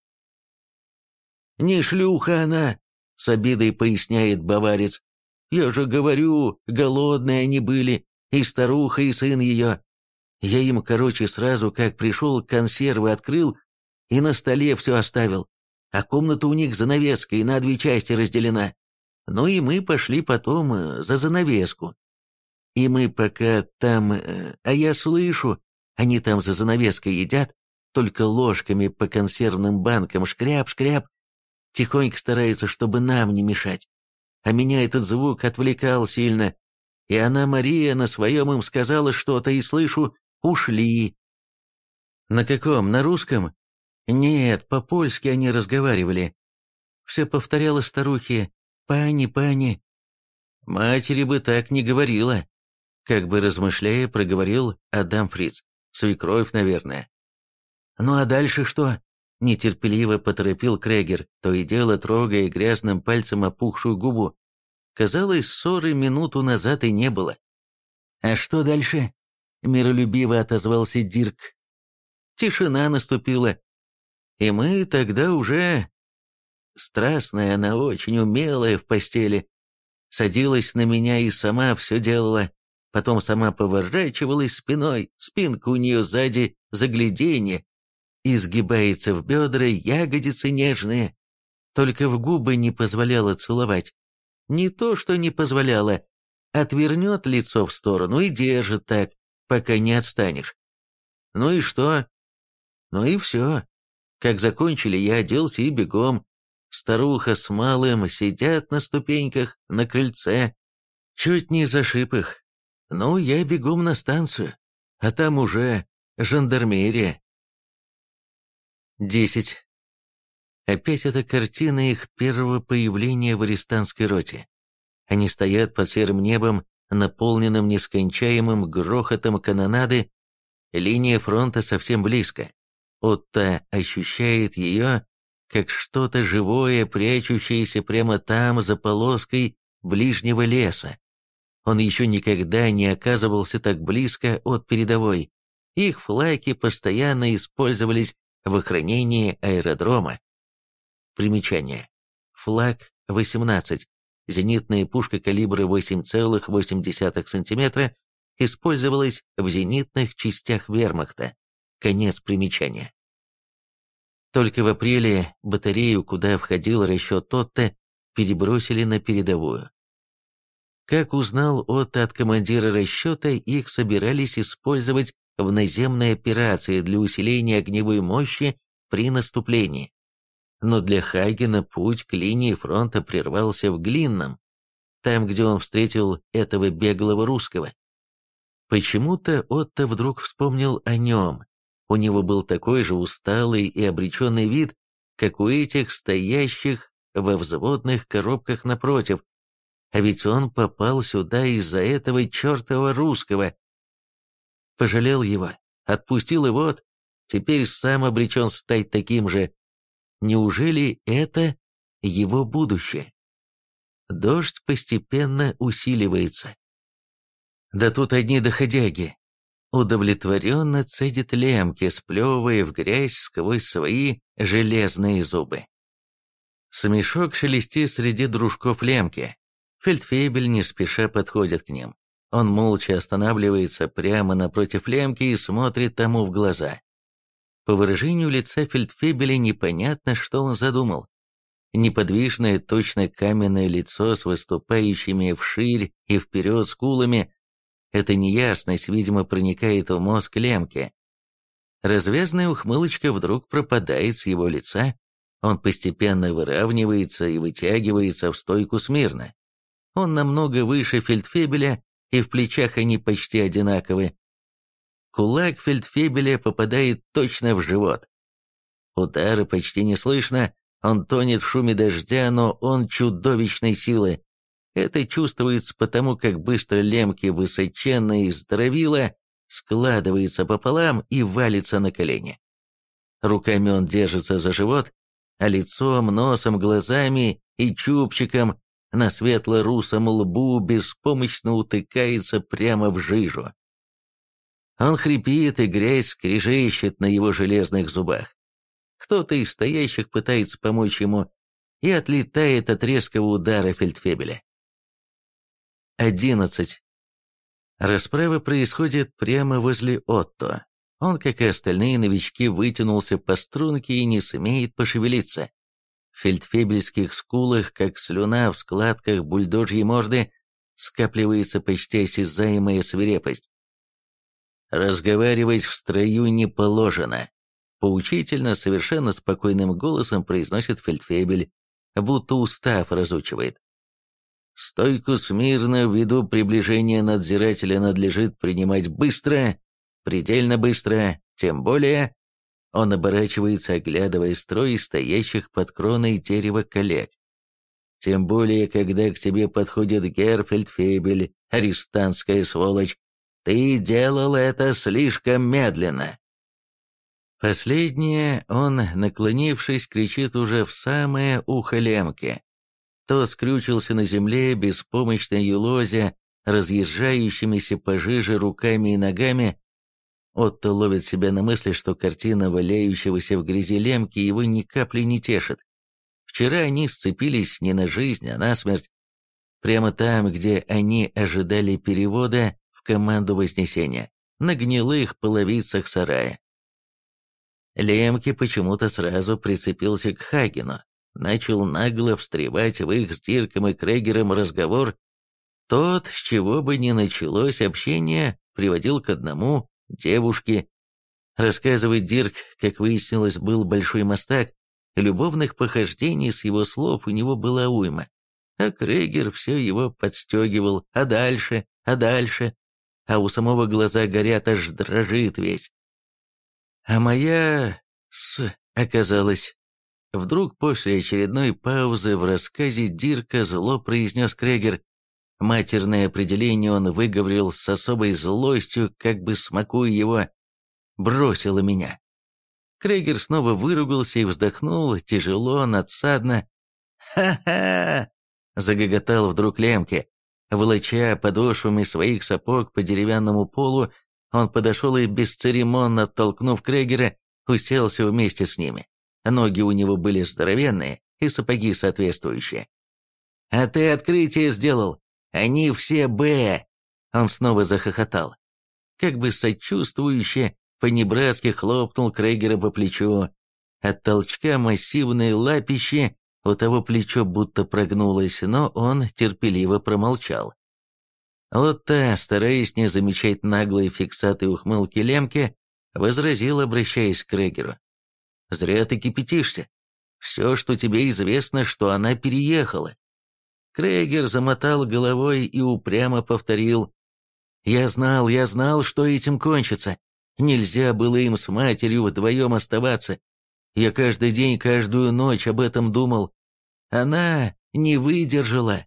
«Не шлюха она», — с обидой поясняет баварец. «Я же говорю, голодные они были, и старуха, и сын ее. Я им, короче, сразу, как пришел, консервы открыл и на столе все оставил, а комната у них занавеской на две части разделена. Ну и мы пошли потом э, за занавеску. И мы пока там... Э, а я слышу, они там за занавеской едят, только ложками по консервным банкам шкряп-шкряп, тихонько стараются, чтобы нам не мешать. А меня этот звук отвлекал сильно, и она, Мария, на своем им сказала что-то, и слышу, ушли». «На каком? На русском?» «Нет, по-польски они разговаривали». Все повторяла старухе: «Пани, пани». «Матери бы так не говорила», — как бы размышляя, проговорил Адам Фриц. «Свекровь, наверное». «Ну а дальше что?» — нетерпеливо поторопил Крегер, то и дело трогая грязным пальцем опухшую губу. Казалось, ссоры минуту назад и не было. «А что дальше?» — миролюбиво отозвался Дирк. Тишина наступила. И мы тогда уже... Страстная она, очень умелая в постели. Садилась на меня и сама все делала. Потом сама поворачивалась спиной, спинка у нее сзади загляденье. Изгибается в бедра, ягодицы нежные. Только в губы не позволяла целовать. Не то, что не позволяла, отвернет лицо в сторону и держит так, пока не отстанешь. Ну и что? Ну и все. Как закончили, я оделся и бегом. Старуха с малым сидят на ступеньках на крыльце. Чуть не зашиб их. Ну, я бегом на станцию, а там уже жандармерия. десять. Опять эта картина их первого появления в арестантской роте. Они стоят под серым небом, наполненным нескончаемым грохотом канонады. Линия фронта совсем близко. Отто ощущает ее, как что-то живое, прячущееся прямо там, за полоской ближнего леса. Он еще никогда не оказывался так близко от передовой. Их флаги постоянно использовались в охранении аэродрома. Примечание. Флаг восемнадцать. Зенитная пушка калибра восемь целых восемь десятых сантиметра использовалась в зенитных частях вермахта. Конец примечания. Только в апреле батарею, куда входил расчет Отто, перебросили на передовую. Как узнал Отто от командира расчета, их собирались использовать в наземной операции для усиления огневой мощи при наступлении. Но для Хагена путь к линии фронта прервался в Глинном, там, где он встретил этого беглого русского. Почему-то Отто вдруг вспомнил о нем. У него был такой же усталый и обреченный вид, как у этих стоящих во взводных коробках напротив. А ведь он попал сюда из-за этого чертова русского. Пожалел его, отпустил и вот, теперь сам обречен стать таким же. Неужели это его будущее? Дождь постепенно усиливается. Да тут одни доходяги. Удовлетворенно цедит Лемке, сплевывая в грязь сквозь свои железные зубы. Смешок шелестит среди дружков Лемки. Фельдфебель не спеша подходит к ним. Он молча останавливается прямо напротив Лемки и смотрит тому в глаза. По выражению лица фельдфебеля непонятно, что он задумал. Неподвижное, точно каменное лицо с выступающими вширь и вперед скулами. Эта неясность, видимо, проникает в мозг Лемке. Развязная ухмылочка вдруг пропадает с его лица. Он постепенно выравнивается и вытягивается в стойку смирно. Он намного выше фельдфебеля, и в плечах они почти одинаковы. Кулак фельдфебеля попадает точно в живот. Удара почти не слышно, он тонет в шуме дождя, но он чудовищной силы. Это чувствуется потому, как быстро Лемки высоченно и здоровило складывается пополам и валится на колени. Руками он держится за живот, а лицом, носом, глазами и чубчиком на светло-русом лбу беспомощно утыкается прямо в жижу. Он хрипит, и грязь скрежещет на его железных зубах. Кто-то из стоящих пытается помочь ему и отлетает от резкого удара фельдфебеля. одиннадцать. Расправа происходит прямо возле Отто. Он, как и остальные новички, вытянулся по струнке и не смеет пошевелиться. В фельдфебельских скулах, как слюна в складках бульдожьей морды, скапливается почти осязаемая свирепость. «Разговаривать в строю не положено», — поучительно, совершенно спокойным голосом произносит фельдфебель, будто устав разучивает. «Стойку смирно, ввиду приближения надзирателя надлежит принимать быстро, предельно быстро, тем более...» Он оборачивается, оглядывая строй стоящих под кроной дерева коллег. «Тем более, когда к тебе подходит герр фельдфебель, арестантская сволочь, ты делал это слишком медленно». Последнее он, наклонившись, кричит уже в самое ухо Лемке. Тот скрючился на земле, беспомощно елозя, разъезжающимися пожиже руками и ногами. Отто ловит себя на мысли, что картина валяющегося в грязи Лемки его ни капли не тешит. Вчера они сцепились не на жизнь, а на смерть. Прямо там, где они ожидали перевода в команду Вознесения, на гнилых половицах сарая. Лемке почему-то сразу прицепился к Хагену, начал нагло встревать в их с Дирком и Крегером разговор. Тот, с чего бы ни началось общение, приводил к одному – девушке. Рассказывать Дирк, как выяснилось, был большой мастак, любовных похождений с его слов у него была уйма. А Крегер все его подстегивал, а дальше, а дальше, а у самого глаза горят, аж дрожит весь. А моя с оказалась. Вдруг после очередной паузы в рассказе Дирка зло произнес Крегер. Матерное определение он выговорил с особой злостью, как бы смакуя его. Бросила меня. Крегер снова выругался и вздохнул, тяжело, надсадно. «Ха-ха!» — загоготал вдруг Лемке. Волоча подошвами своих сапог по деревянному полу, он подошел и, бесцеремонно оттолкнув Крегера, уселся вместе с ними. Ноги у него были здоровенные и сапоги соответствующие. «А ты открытие сделал! Они все Б!» Он снова захохотал. Как бы сочувствующе, по-небратски хлопнул Крегера по плечу. От толчка массивной лапищи у того плечо будто прогнулось, но он терпеливо промолчал. Отто, стараясь не замечать наглой фиксатой ухмылки Лемке, возразил, обращаясь к Крегеру. «Зря ты кипятишься. Все, что тебе известно, что она переехала». Крегер замотал головой и упрямо повторил. «Я знал, я знал, что этим кончится. Нельзя было им с матерью вдвоем оставаться. Я каждый день, каждую ночь об этом думал. Она не выдержала».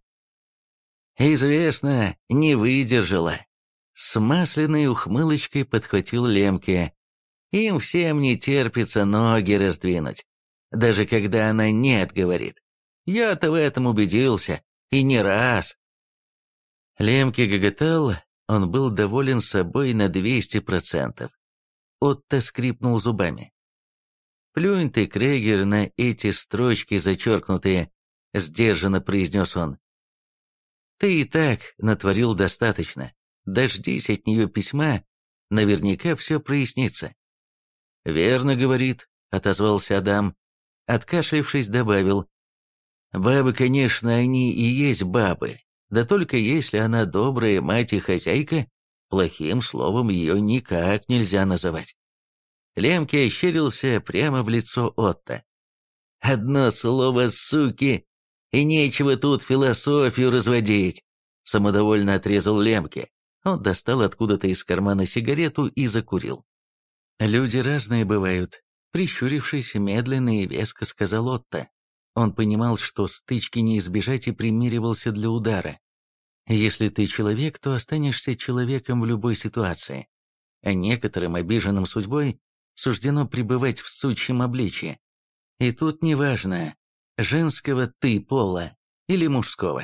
«Известно, не выдержала». С масляной ухмылочкой подхватил Лемке. «Им всем не терпится ноги раздвинуть. Даже когда она «нет» говорит. Я-то в этом убедился. И не раз». Лемке гоготал, он был доволен собой на двести процентов. Отто скрипнул зубами. «Плюнь ты, Крегер, на эти строчки зачеркнутые», — сдержанно произнес он. «Ты и так натворил достаточно. Дождись от нее письма, наверняка все прояснится». «Верно, — говорит, — отозвался Адам. Откашлившись, добавил. «Бабы, конечно, они и есть бабы, да только если она добрая мать и хозяйка, плохим словом ее никак нельзя называть». Лемке ощерился прямо в лицо Отто. «Одно слово, суки, и нечего тут философию разводить», — самодовольно отрезал Лемке. Он достал откуда-то из кармана сигарету и закурил. «Люди разные бывают», — прищурившись, медленно и веско сказал Отто. Он понимал, что стычки не избежать, и примеривался для удара. «Если ты человек, то останешься человеком в любой ситуации. А некоторым, обиженным судьбой, суждено пребывать в сучьем обличье. И тут неважно, женского ты пола или мужского».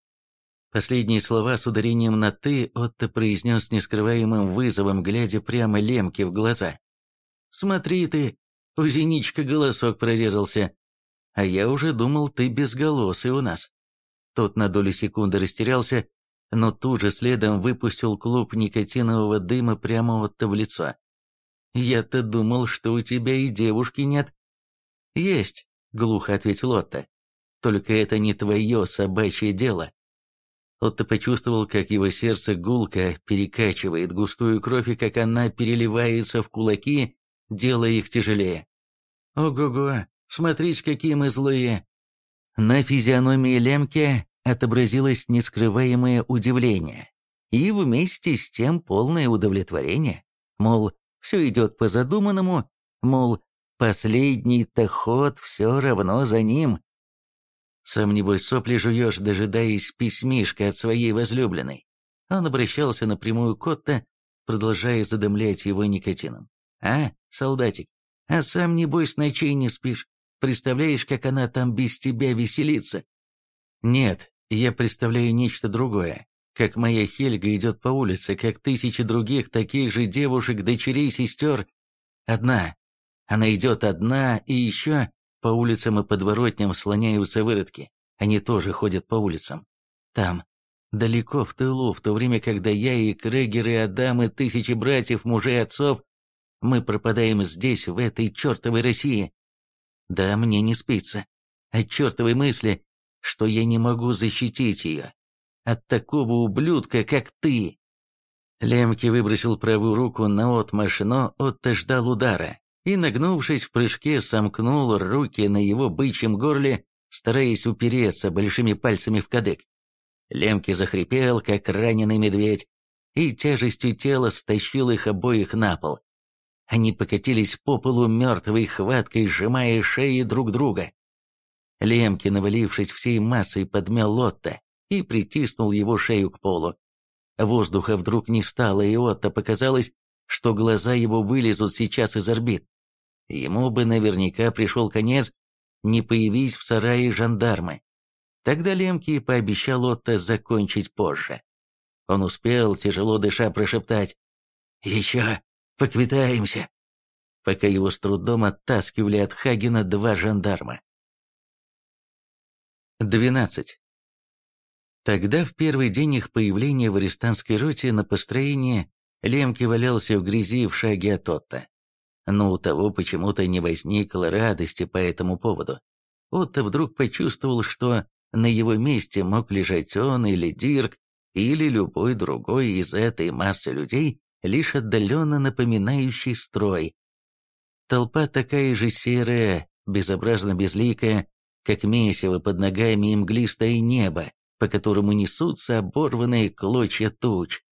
Последние слова с ударением на «ты» Отто произнес с нескрываемым вызовом, глядя прямо Лемке в глаза. «Смотри ты, у Зеничка голосок прорезался. А я уже думал, ты безголосый у нас». Тот на долю секунды растерялся, но тут же следом выпустил клуб никотинового дыма прямо Отто в лицо. «Я-то думал, что у тебя и девушки нет». «Есть», — глухо ответил Отто. «Только это не твое собачье дело». Отто почувствовал, как его сердце гулко перекачивает густую кровь и как она переливается в кулаки, делая их тяжелее. «Ого-го, смотрите, какие мы злые!» На физиономии Лемке отобразилось нескрываемое удивление и вместе с тем полное удовлетворение. Мол, все идет по задуманному, мол, последний-то ход все равно за ним. Сам, небось, сопли жуешь, дожидаясь письмишка от своей возлюбленной. Он обращался напрямую к Отто, продолжая задымлять его никотином. «А, солдатик, а сам, небось, ночей не спишь? Представляешь, как она там без тебя веселится?» «Нет, я представляю нечто другое. как моя Хельга идет по улице, как тысячи других таких же девушек, дочерей, сестер. Одна. Она идет одна, и еще по улицам и подворотням слоняются выродки. Они тоже ходят по улицам. Там, далеко в тылу, в то время, когда я и Крегер, и Адам, и тысячи братьев, мужей, отцов, мы пропадаем здесь, в этой чертовой России. Да, мне не спится. От чертовой мысли, что я не могу защитить ее. От такого ублюдка, как ты. Лемке выбросил правую руку наотмашь, но Отто ждал удара и, нагнувшись в прыжке, сомкнул руки на его бычьем горле, стараясь упереться большими пальцами в кадык. Лемке захрипел, как раненый медведь, и тяжестью тела стащил их обоих на пол. Они покатились по полу мертвой хваткой, сжимая шеи друг друга. Лемке, навалившись всей массой, подмял Отто и притиснул его шею к полу. Воздуха вдруг не стало, и Отто показалось, что глаза его вылезут сейчас из орбит. Ему бы наверняка пришел конец, не появись в сарае жандармы. Тогда Лемке пообещал Отто закончить позже. Он успел, тяжело дыша, прошептать «Еще поквитаемся», пока его с трудом оттаскивали от Хагена два жандарма. двенадцать. Тогда, в первый день их появления в арестантской роте, на построении Лемке валялся в грязи в шаге от Отто. Но у того почему-то не возникло радости по этому поводу. Отто вдруг почувствовал, что на его месте мог лежать он или Дирк, или любой другой из этой массы людей, лишь отдаленно напоминающий строй. Толпа такая же серая, безобразно безликая, как месиво под ногами и мглистое небо, по которому несутся оборванные клочья туч.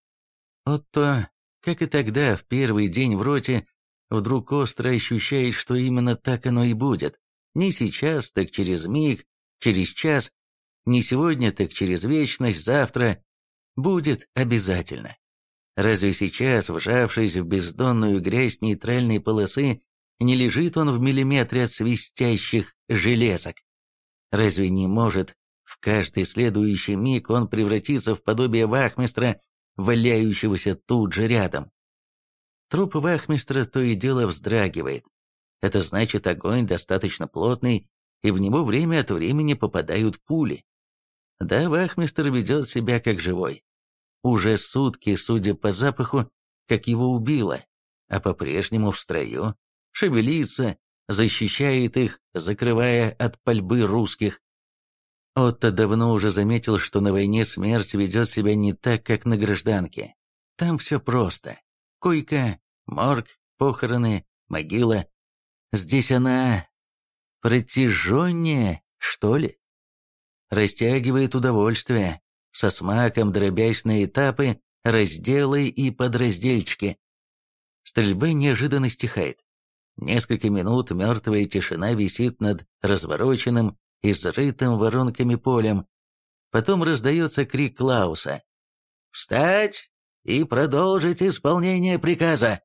Отто, как и тогда, в первый день в роте, вдруг остро ощущает, что именно так оно и будет. Не сейчас, так через миг, через час, не сегодня, так через вечность, завтра. Будет обязательно. Разве сейчас, вжавшись в бездонную грязь нейтральной полосы, не лежит он в миллиметре от свистящих железок? Разве не может в каждый следующий миг он превратиться в подобие вахмистра, валяющегося тут же рядом? Труп вахмистра то и дело вздрагивает. Это значит, огонь достаточно плотный, и в него время от времени попадают пули. Да, вахмистр ведет себя как живой. Уже сутки, судя по запаху, как его убило, а по-прежнему в строю, шевелится, защищает их, закрывая от пальбы русских. Отто давно уже заметил, что на войне смерть ведет себя не так, как на гражданке. Там все просто. Койка, морг, похороны, могила. Здесь она протяженнее, что ли? Растягивает удовольствие, со смаком дробясь на этапы, разделы и подраздельчики. Стрельба неожиданно стихает. Несколько минут мертвая тишина висит над развороченным, изрытым воронками полем. Потом раздается крик Клауса: «Встать и продолжить исполнение приказа!»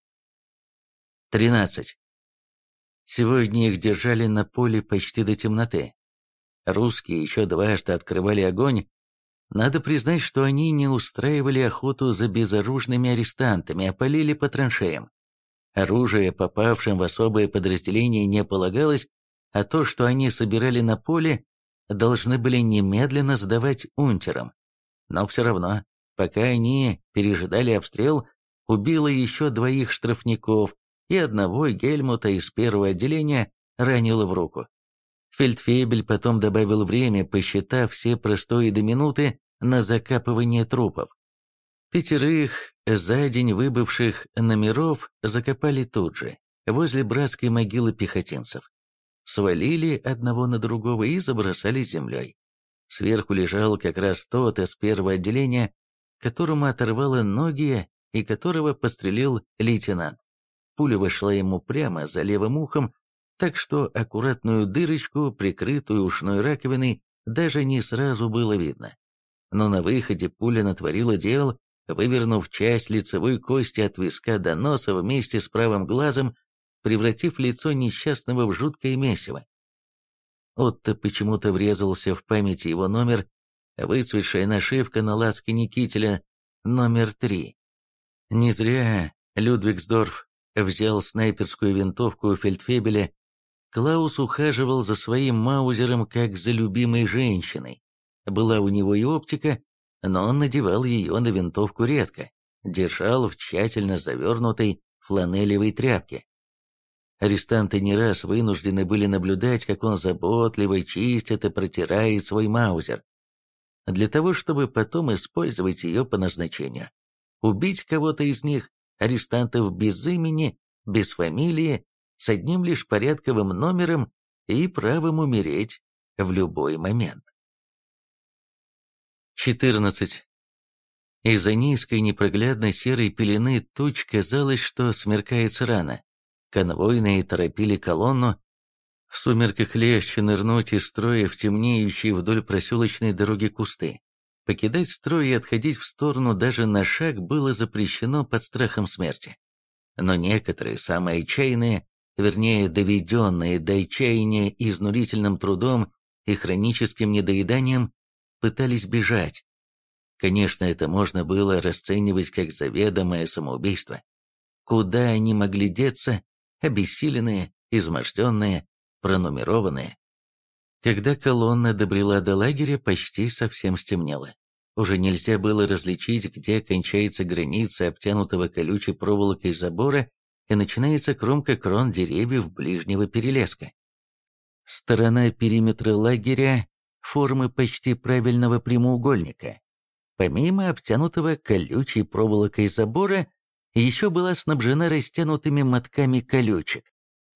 тринадцать. Сегодня их держали на поле почти до темноты. Русские еще дважды открывали огонь. Надо признать, что они не устраивали охоту за безоружными арестантами, а палили по траншеям. Оружие, попавшим в особое подразделение, не полагалось, а то, что они собирали на поле, должны были немедленно сдавать унтерам. Но все равно, пока они пережидали обстрел, убило еще двоих штрафников, и одного Гельмута из первого отделения ранило в руку. Фельдфебель потом добавил время, посчитав все простои до минуты на закапывание трупов. Пятерых за день выбывших номеров закопали тут же, возле братской могилы пехотинцев. Свалили одного на другого и забросали землей. Сверху лежал как раз тот из первого отделения, которому оторвало ноги и которого подстрелил лейтенант. Пуля вошла ему прямо за левым ухом, так что аккуратную дырочку, прикрытую ушной раковиной, даже не сразу было видно. Но на выходе пуля натворила дел, вывернув часть лицевой кости от виска до носа вместе с правым глазом, превратив лицо несчастного в жуткое месиво. Отто почему-то врезался в памяти его номер, выцветшая нашивка на лацкане кителя номер три. Не зря Людвигсдорф взял снайперскую винтовку у фельдфебеля. Клаус ухаживал за своим маузером как за любимой женщиной. Была у него и оптика, но он надевал ее на винтовку редко, держал в тщательно завернутой фланелевой тряпке. Арестанты не раз вынуждены были наблюдать, как он заботливо чистит и протирает свой маузер, для того, чтобы потом использовать ее по назначению. Убить кого-то из них, арестантов без имени, без фамилии, с одним лишь порядковым номером и правом умереть в любой момент. четырнадцать. Из-за низкой непроглядной серой пелены туч казалось, что смеркается рано. Конвойные торопили колонну. В сумерках легче нырнуть из строя в темнеющие вдоль проселочной дороги кусты. Покидать строй и отходить в сторону даже на шаг было запрещено под страхом смерти. Но некоторые, самые отчаянные, вернее, доведенные до отчаяния изнурительным трудом и хроническим недоеданием, пытались бежать. Конечно, это можно было расценивать как заведомое самоубийство. Куда они могли деться, обессиленные, изможденные, пронумерованные? Когда колонна добрела до лагеря, почти совсем стемнело. Уже нельзя было различить, где кончается граница обтянутого колючей проволокой забора и начинается кромка крон деревьев ближнего перелеска. Сторона периметра лагеря формы почти правильного прямоугольника. Помимо обтянутого колючей проволокой забора, еще была снабжена растянутыми мотками колючек.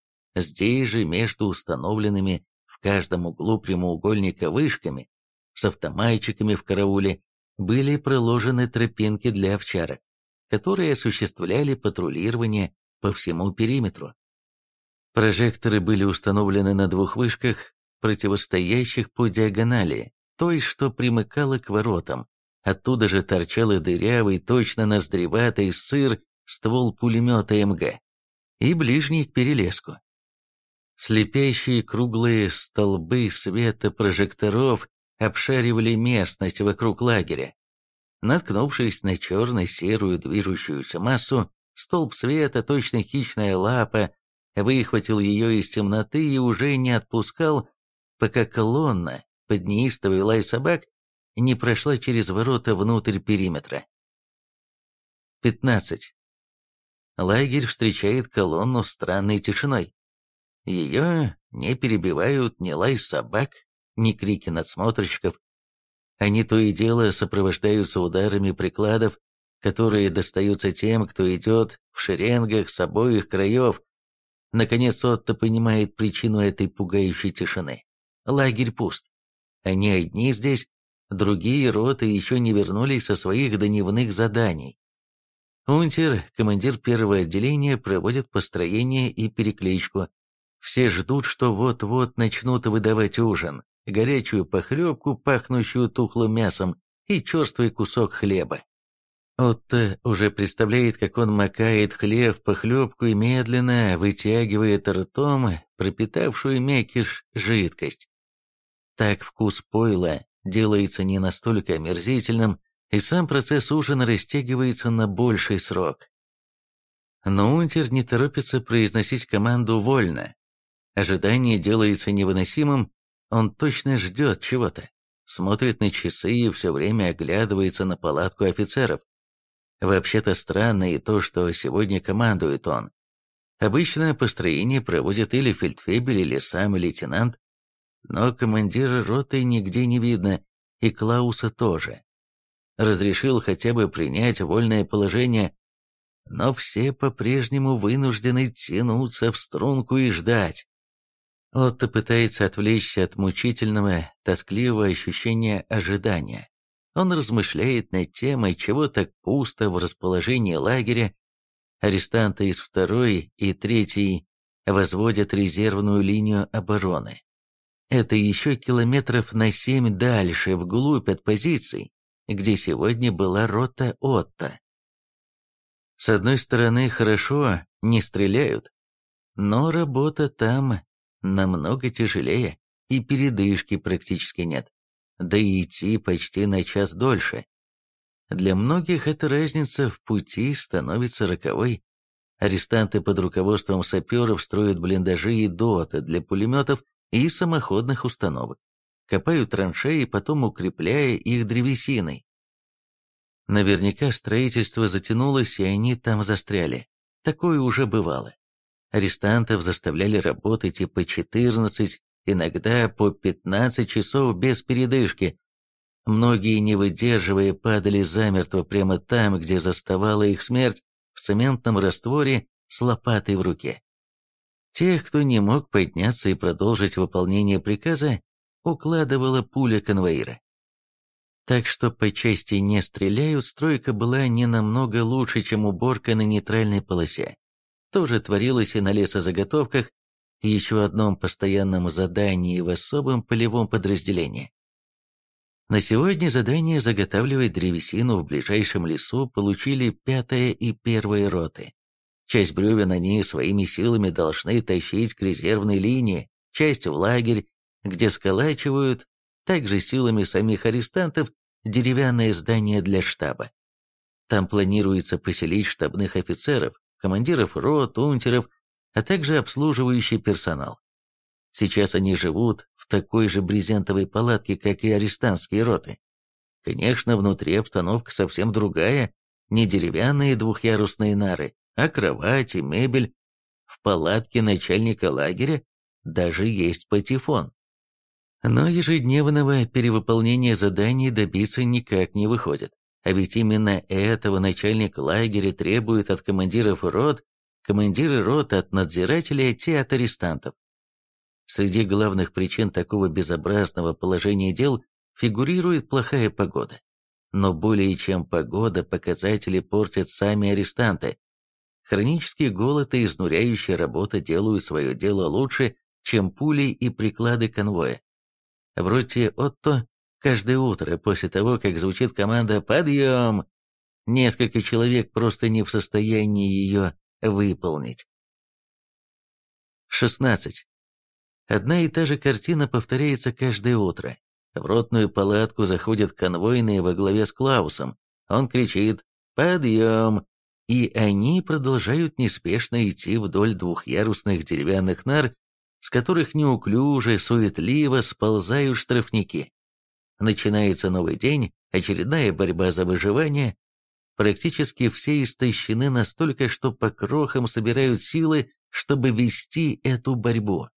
Здесь же, между установленными в каждом углу прямоугольника вышками, с автоматчиками в карауле, были проложены тропинки для овчарок, которые осуществляли патрулирование по всему периметру. Прожекторы были установлены на двух вышках, противостоящих по диагонали, той, что примыкала к воротам. Оттуда же торчал и дырявый, точно ноздреватый сыр ствол пулемета эм гэ, и ближний к перелеску. Слепящие круглые столбы света прожекторов обшаривали местность вокруг лагеря. Наткнувшись на черно-серую движущуюся массу, столб света, точно хищная лапа, выхватил ее из темноты и уже не отпускал, пока колонна, под неистовый лай собак, не прошла через ворота внутрь периметра. пятнадцать. Лагерь встречает колонну странной тишиной. Ее не перебивают ни лай собак, ни крики надсмотрщиков. Они то и дело сопровождаются ударами прикладов, которые достаются тем, кто идет в шеренгах с обоих краев. Наконец Отто понимает причину этой пугающей тишины. Лагерь пуст. Они одни здесь, другие роты еще не вернулись со своих дневных заданий. Унтер, командир первого отделения, проводит построение и перекличку. Все ждут, что вот-вот начнут выдавать ужин, горячую похлебку, пахнущую тухлым мясом, и черствый кусок хлеба. Отто уже представляет, как он макает хлеб в похлебку и медленно вытягивает ртом пропитавшую мякиш жидкость. Так вкус пойла делается не настолько омерзительным, и сам процесс ужина растягивается на больший срок. Но Унтер не торопится произносить команду «вольно». Ожидание делается невыносимым, он точно ждет чего-то, смотрит на часы и все время оглядывается на палатку офицеров. Вообще-то странно и то, что сегодня командует он. Обычно построение проводит или фельдфебель, или сам лейтенант, но командира роты нигде не видно, и Клауса тоже. Разрешил хотя бы принять вольное положение, но все по-прежнему вынуждены тянуться в струнку и ждать. Отто пытается отвлечься от мучительного, тоскливого ощущения ожидания. Он размышляет над темой, чего так пусто в расположении лагеря. Арестанты из второй и третьей возводят резервную линию обороны. Это еще километров на семь дальше, вглубь от позиций, где сегодня была рота Отто. С одной стороны, хорошо, не стреляют, но работа там намного тяжелее, и передышки практически нет. да и идти почти на час дольше. Для многих эта разница в пути становится роковой. Арестанты под руководством саперов строят блиндажи и доты для пулеметов и самоходных установок, копают траншеи, потом укрепляя их древесиной. Наверняка строительство затянулось, и они там застряли. Такое уже бывало. Арестантов заставляли работать и по четырнадцать, иногда по пятнадцать часов без передышки. Многие, не выдерживая, падали замертво прямо там, где заставала их смерть, в цементном растворе с лопатой в руке. Тех, кто не мог подняться и продолжить выполнение приказа, укладывала пуля конвоира. Так что по части «не стреляют» стройка была не намного лучше, чем уборка на нейтральной полосе. Тоже творилось и на лесозаготовках, еще одном постоянном задании в особом полевом подразделении. На сегодня задание заготавливать древесину в ближайшем лесу получили пятая и первая роты. Часть бревен они своими силами должны тащить к резервной линии, часть в лагерь, где сколачивают, также силами самих арестантов, деревянное здание для штаба. Там планируется поселить штабных офицеров, командиров рот, унтеров, а также обслуживающий персонал. Сейчас они живут в такой же брезентовой палатке, как и арестантские роты. Конечно, внутри обстановка совсем другая, не деревянные двухъярусные нары, а кровати, мебель. В палатке начальника лагеря даже есть патефон. Но ежедневного перевыполнения заданий добиться никак не выходит. А ведь именно этого начальник лагеря требует от командиров рот, командиры рот от надзирателей, те от арестантов. Среди главных причин такого безобразного положения дел фигурирует плохая погода. Но более чем погода, показатели портят сами арестанты. Хронический голод и изнуряющая работа делают свое дело лучше, чем пули и приклады конвоя. В роте Отто каждое утро после того, как звучит команда «Подъем!», несколько человек просто не в состоянии ее выполнить. шестнадцать. Одна и та же картина повторяется каждое утро. В ротную палатку заходят конвойные во главе с Клаусом. Он кричит «Подъем!», и они продолжают неспешно идти вдоль двухъярусных деревянных нар, с которых неуклюже, суетливо сползают штрафники. Начинается новый день, очередная борьба за выживание. Практически все истощены настолько, что по крохам собирают силы, чтобы вести эту борьбу.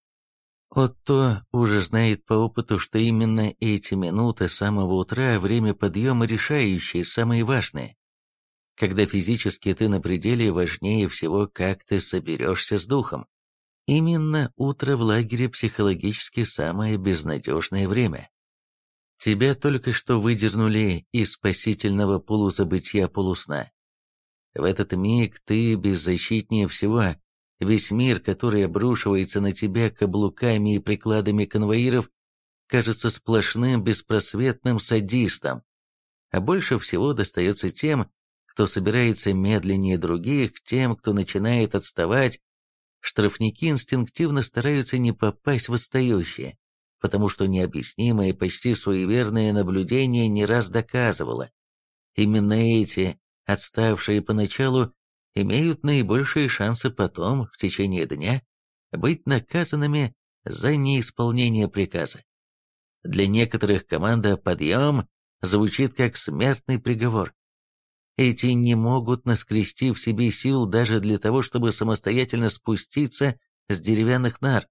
Отто уже знает по опыту, что именно эти минуты с самого утра, время подъема решающие, самые важные. Когда физически ты на пределе, важнее всего, как ты соберешься с духом. Именно утро в лагере психологически самое безнадежное время. Тебя только что выдернули из спасительного полузабытия полусна. В этот миг ты беззащитнее всего. Весь мир, который обрушивается на тебя каблуками и прикладами конвоиров, кажется сплошным беспросветным садистом. А больше всего достается тем, кто собирается медленнее других, тем, кто начинает отставать. Штрафники инстинктивно стараются не попасть в отстающие, потому что необъяснимое, почти суеверное наблюдение не раз доказывало. Именно эти, отставшие поначалу, имеют наибольшие шансы потом, в течение дня, быть наказанными за неисполнение приказа. Для некоторых команда «Подъем» звучит как смертный приговор. Эти не могут наскрести в себе сил даже для того, чтобы самостоятельно спуститься с деревянных нар.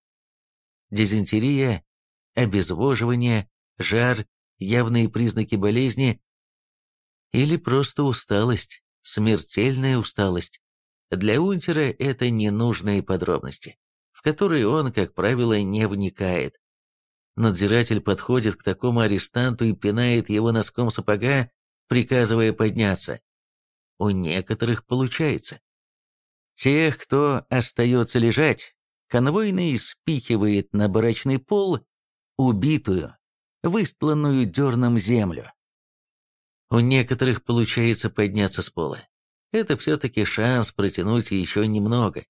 Дизентерия, обезвоживание, жар, явные признаки болезни или просто усталость, смертельная усталость. Для унтера это ненужные подробности, в которые он, как правило, не вникает. Надзиратель подходит к такому арестанту и пинает его носком сапога, приказывая подняться. У некоторых получается. Тех, кто остается лежать, конвойный спихивает на барачный пол убитую, выстланную дерном землю. У некоторых получается подняться с пола. Это все-таки шанс протянуть еще немного.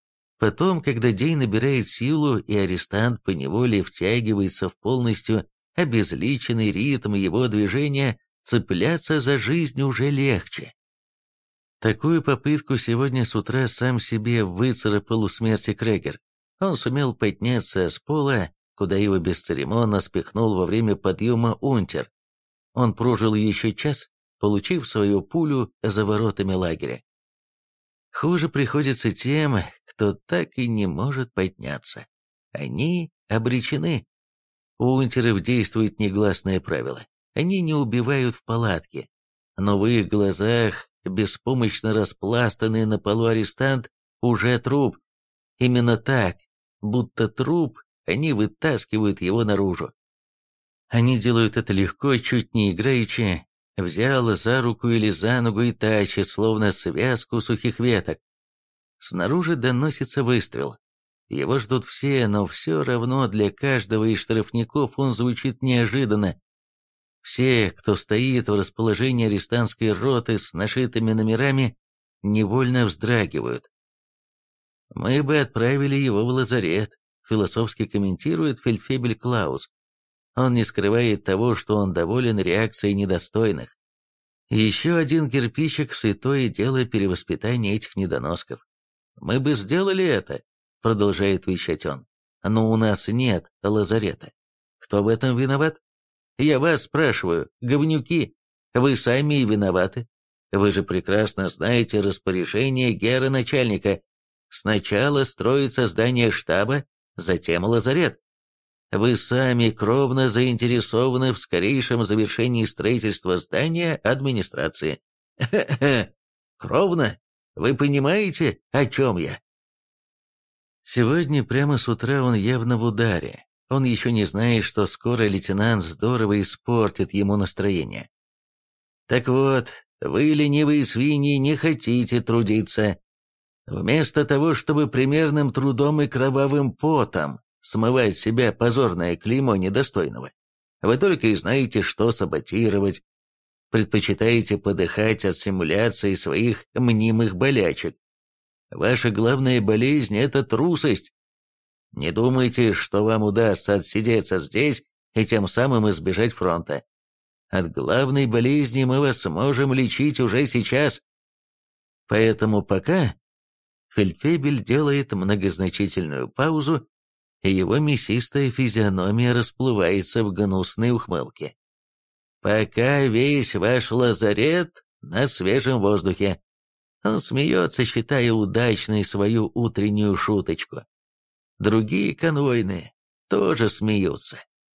Потом, когда день набирает силу и арестант поневоле втягивается в полностью обезличенный ритм его движения, цепляться за жизнь уже легче. Такую попытку сегодня с утра сам себе выцарапал у смерти Крегер. Он сумел подняться с пола, куда его бесцеремонно спихнул во время подъема унтер. Он прожил еще час, получив свою пулю за воротами лагеря. Хуже приходится тем, кто так и не может подняться. Они обречены. У унтеров действует негласное правило. Они не убивают в палатке, но в их глазах беспомощно распластанный на полу арестант уже труп. Именно так, будто труп, они вытаскивают его наружу. Они делают это легко, чуть не играючи, взял за руку или за ногу и тащит, словно связку сухих веток. Снаружи доносится выстрел. Его ждут все, но все равно для каждого из штрафников он звучит неожиданно. Все, кто стоит в расположении арестантской роты с нашитыми номерами, невольно вздрагивают. «Мы бы отправили его в лазарет», — философски комментирует фельдфебель Клаус. Он не скрывает того, что он доволен реакцией недостойных. Еще один кирпичик в святое дело перевоспитания этих недоносков. «Мы бы сделали это», — продолжает вещать он, — «но у нас нет лазарета. Кто в этом виноват? Я вас спрашиваю, говнюки, вы сами и виноваты. Вы же прекрасно знаете распоряжение гера-начальника. Сначала строится здание штаба, затем лазарет. Вы сами кровно заинтересованы в скорейшем завершении строительства здания администрации. Хе-хе, кровно? Вы понимаете, о чем я?» Сегодня прямо с утра он явно в ударе. Он еще не знает, что скоро лейтенант здорово испортит ему настроение. «Так вот, вы, ленивые свиньи, не хотите трудиться. Вместо того, чтобы примерным трудом и кровавым потом смывать с себя позорное клеймо недостойного, вы только и знаете, что саботировать. Предпочитаете подыхать от симуляции своих мнимых болячек. Ваша главная болезнь – это трусость. Не думайте, что вам удастся отсидеться здесь и тем самым избежать фронта. От главной болезни мы вас сможем лечить уже сейчас. Поэтому пока...» Фельдфебель делает многозначительную паузу, и его мясистая физиономия расплывается в гнусной ухмылке. «Пока весь ваш лазарет на свежем воздухе». Он смеется, считая удачной свою утреннюю шуточку. Другие конвойные тоже смеются.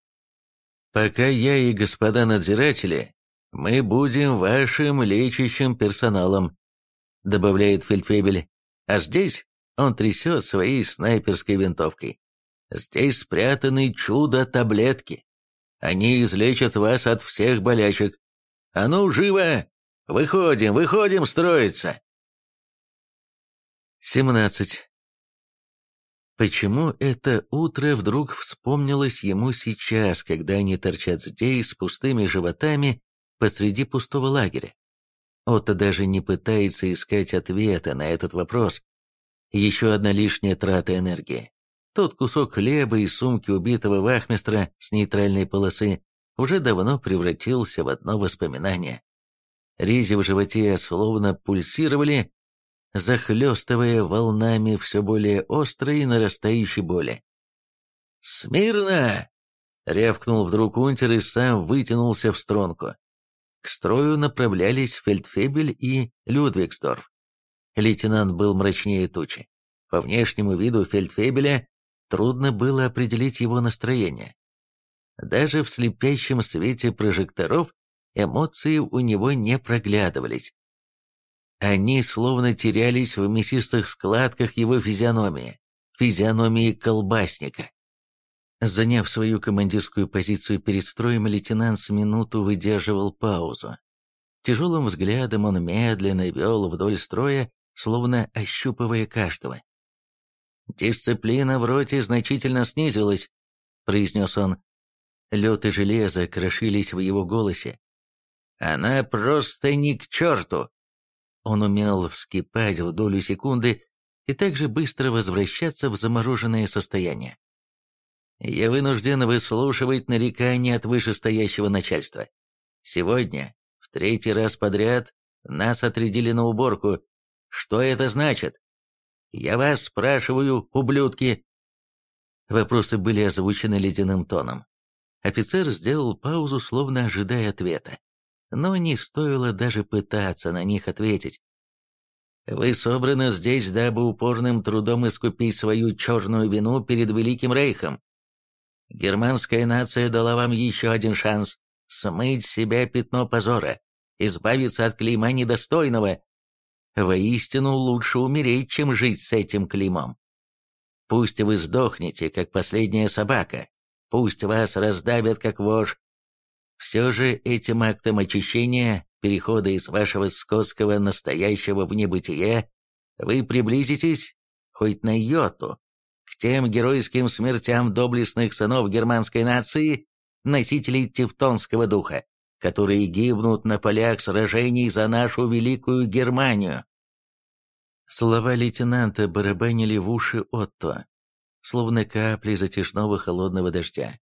«Пока я и господа надзиратели, мы будем вашим лечащим персоналом», добавляет фельдфебель. «А здесь он трясет своей снайперской винтовкой. Здесь спрятаны чудо-таблетки. Они излечат вас от всех болячек. А ну, живо! Выходим, выходим строиться!» семнадцать. Почему это утро вдруг вспомнилось ему сейчас, когда они торчат здесь с пустыми животами посреди пустого лагеря? Отто даже не пытается искать ответа на этот вопрос. Еще одна лишняя трата энергии. Тот кусок хлеба из сумки убитого вахмистра с нейтральной полосы уже давно превратился в одно воспоминание. Рези в животе словно пульсировали, захлестывая волнами все более острой и нарастающей боли. «Смирно!» — рявкнул вдруг унтер и сам вытянулся в струнку. К строю направлялись фельдфебель и Людвигсдорф. Лейтенант был мрачнее тучи. По внешнему виду фельдфебеля трудно было определить его настроение. Даже в слепящем свете прожекторов эмоции у него не проглядывались. Они словно терялись в мясистых складках его физиономии, физиономии колбасника. Заняв свою командирскую позицию перед строем, лейтенант с минуту выдерживал паузу. Тяжелым взглядом он медленно вел вдоль строя, словно ощупывая каждого. «Дисциплина в роте значительно снизилась», — произнес он. Лед и железо крошились в его голосе. «Она просто ни к черту!» Он умел вскипать в долю секунды и также быстро возвращаться в замороженное состояние. Я вынужден выслушивать нарекания от вышестоящего начальства. Сегодня, в третий раз подряд, нас отрядили на уборку. Что это значит? Я вас спрашиваю, ублюдки!» Вопросы были озвучены ледяным тоном. Офицер сделал паузу, словно ожидая ответа. Но не стоило даже пытаться на них ответить. «Вы собраны здесь, дабы упорным трудом искупить свою черную вину перед Великим Рейхом. Германская нация дала вам еще один шанс смыть с себя пятно позора, избавиться от клейма недостойного. Воистину лучше умереть, чем жить с этим клеймом. Пусть вы сдохнете, как последняя собака, пусть вас раздавят, как вошь. Все же этим актом очищения, перехода из вашего скотского настоящего в небытие, вы приблизитесь, хоть на йоту, к тем геройским смертям доблестных сынов германской нации, носителей тевтонского духа, которые гибнут на полях сражений за нашу великую Германию». Слова лейтенанта барабанили в уши Отто, словно капли затяжного холодного дождя.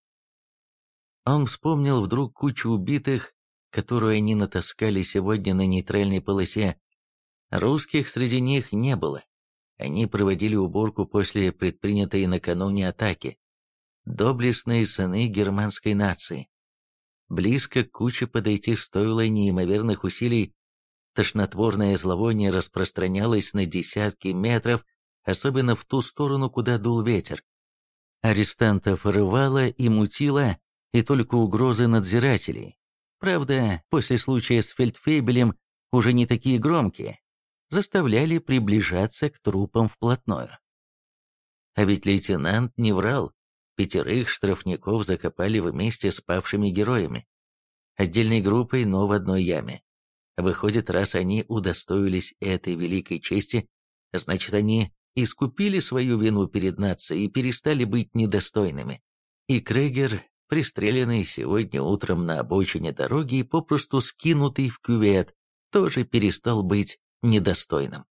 Он вспомнил вдруг кучу убитых, которую они натаскали сегодня на нейтральной полосе. Русских среди них не было. Они проводили уборку после предпринятой накануне атаки. Доблестные сыны германской нации. Близко к куче подойти стоило неимоверных усилий. Тошнотворное зловоние распространялось на десятки метров, особенно в ту сторону, куда дул ветер. Арестантов рвало и мутило, и только угрозы надзирателей. Правда, после случая с фельдфебелем уже не такие громкие, заставляли приближаться к трупам вплотную. А ведь лейтенант не врал. Пятерых штрафников закопали вместе с павшими героями. Отдельной группой, но в одной яме. Выходит, раз они удостоились этой великой чести, значит, они искупили свою вину перед нацией и перестали быть недостойными. И Крегер, пристреленный сегодня утром на обочине дороги и попросту скинутый в кювет, тоже перестал быть недостойным.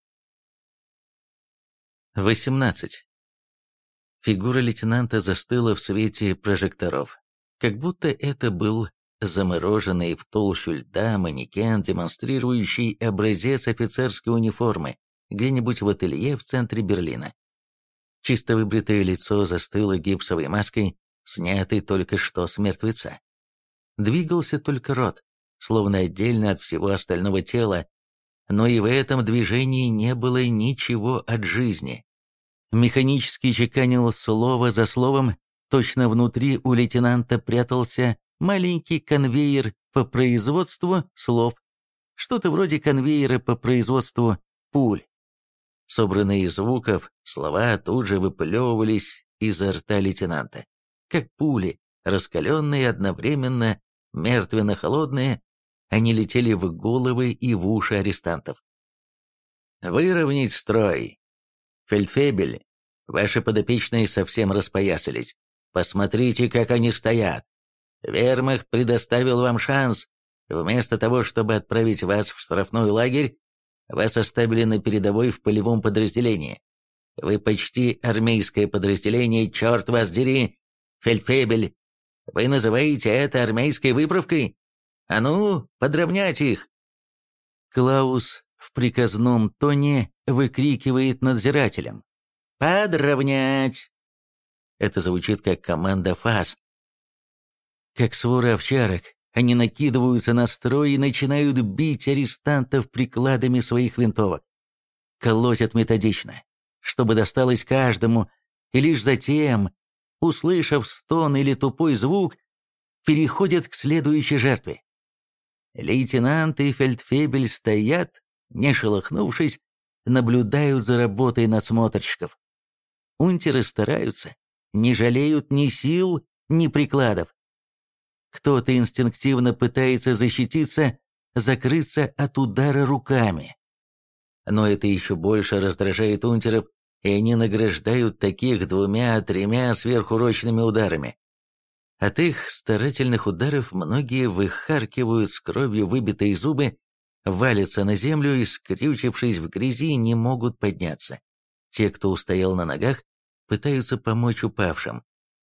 восемнадцать. Фигура лейтенанта застыла в свете прожекторов, как будто это был замороженный в толщу льда манекен, демонстрирующий образец офицерской униформы, где-нибудь в ателье в центре Берлина. Чисто выбритое лицо застыло гипсовой маской, снятой только что с мертвеца. Двигался только рот, словно отдельно от всего остального тела, но и в этом движении не было ничего от жизни. Механически чеканил слово за словом, точно внутри у лейтенанта прятался маленький конвейер по производству слов, что-то вроде конвейера по производству пуль. Собранные из звуков, слова тут же выплевывались изо рта лейтенанта, как пули, раскаленные одновременно, мертвенно-холодные, они летели в головы и в уши арестантов. «Выровнять строй! Фельдфебель, ваши подопечные совсем распоясались. Посмотрите, как они стоят. Вермахт предоставил вам шанс. Вместо того, чтобы отправить вас в штрафной лагерь, вас оставили на передовой в полевом подразделении. Вы почти армейское подразделение, черт вас дери! Фельдфебель, вы называете это армейской выправкой? А ну, подровнять их!» Клаус в приказном тоне выкрикивает надзирателям: «Подровнять!» Это звучит как команда ФАС. Как свора овчарок, они накидываются на строй и начинают бить арестантов прикладами своих винтовок. Колотят методично, чтобы досталось каждому, и лишь затем, услышав стон или тупой звук, переходят к следующей жертве. Лейтенант и фельдфебель стоят, не шелохнувшись, наблюдают за работой надсмотрщиков. Унтеры стараются, не жалеют ни сил, ни прикладов. Кто-то инстинктивно пытается защититься, закрыться от удара руками. Но это еще больше раздражает унтеров, и они награждают таких двумя-тремя сверхурочными ударами. От их старательных ударов многие выхаркивают с кровью выбитые зубы, валятся на землю и, скрючившись в грязи, не могут подняться. Те, кто устоял на ногах, пытаются помочь упавшим.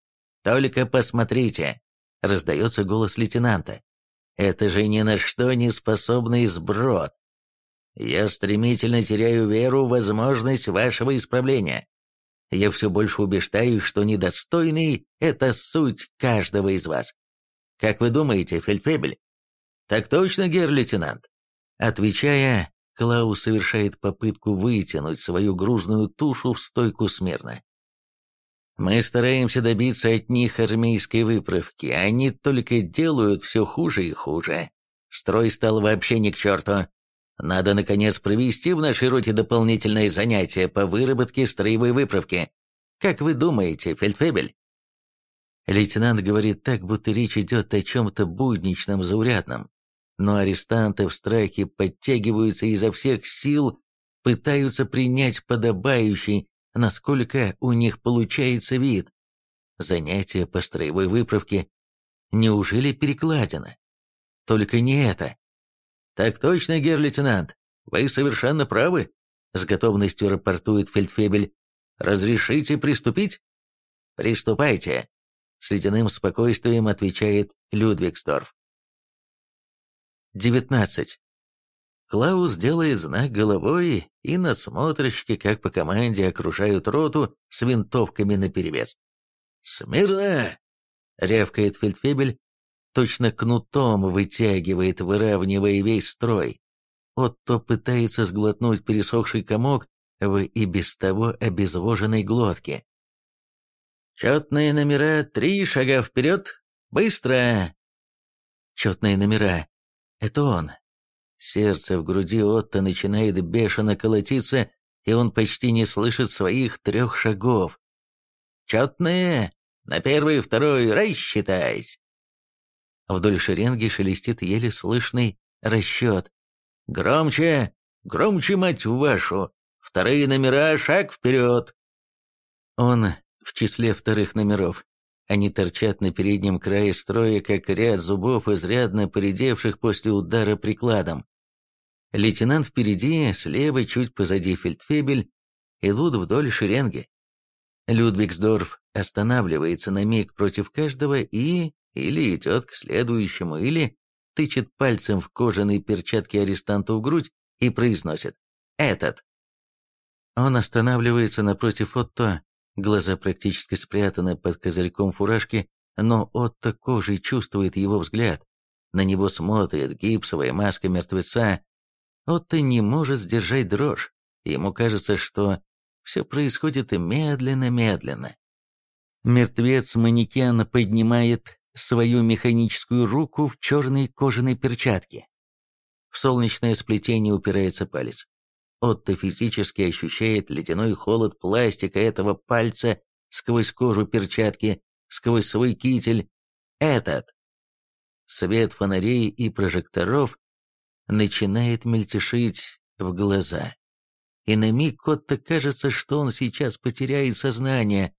Только посмотрите!» — раздается голос лейтенанта. «Это же ни на что не способный сброд. Я стремительно теряю веру в возможность вашего исправления. Я все больше убеждаюсь, что недостойный — это суть каждого из вас. Как вы думаете, фельдфебель?» «Так точно, герр-лейтенант». Отвечая, Клаус совершает попытку вытянуть свою грузную тушу в стойку смирно. «Мы стараемся добиться от них армейской выправки, а они только делают все хуже и хуже. Строй стал вообще ни к черту. Надо, наконец, провести в нашей роте дополнительные занятия по выработке строевой выправки. Как вы думаете, фельдфебель?» Лейтенант говорит так, будто речь идет о чем-то будничном, заурядном. Но арестанты в страхе подтягиваются изо всех сил, пытаются принять подобающий, насколько у них получается вид. Занятия по строевой выправке. Неужели перекладина? Только не это. «Так точно, герр-лейтенант, вы совершенно правы», — с готовностью рапортует фельдфебель. «Разрешите приступить?» «Приступайте», — с ледяным спокойствием отвечает Людвигсдорф. девятнадцать. Клаус делает знак головой, и надсмотрщики, как по команде, окружают роту с винтовками наперевес. «Смирно!» — рявкает фельдфебель, точно кнутом вытягивает, выравнивая весь строй. Отто пытается сглотнуть пересохший комок в и без того обезвоженной глотке. «Четные номера, три шага вперед! Быстро!» Четные номера. Это он. Сердце в груди Отто начинает бешено колотиться, и он почти не слышит своих трех шагов. «Четные! На первый, второй, рассчитайся!» Вдоль шеренги шелестит еле слышный расчет. «Громче! Громче, мать вашу! Вторые номера, шаг вперед!» Он в числе вторых номеров. Они торчат на переднем крае строя, как ряд зубов, изрядно поредевших после удара прикладом. Лейтенант впереди, слева, чуть позади фельдфебель, идут вдоль шеренги. Людвигсдорф останавливается на миг против каждого и или идет к следующему, или тычет пальцем в кожаные перчатки арестанта в грудь и произносит «Этот». Он останавливается напротив Отто, глаза практически спрятаны под козырьком фуражки, но Отто кожей чувствует его взгляд. На него смотрит гипсовая маска мертвеца. Отто не может сдержать дрожь. Ему кажется, что все происходит медленно-медленно. Мертвец-манекен поднимает свою механическую руку в черной кожаной перчатке. В солнечное сплетение упирается палец. Отто физически ощущает ледяной холод пластика этого пальца сквозь кожу перчатки, сквозь свой китель. Этот. Свет фонарей и прожекторов начинает мельтешить в глаза. И на миг Отто кажется, что он сейчас потеряет сознание.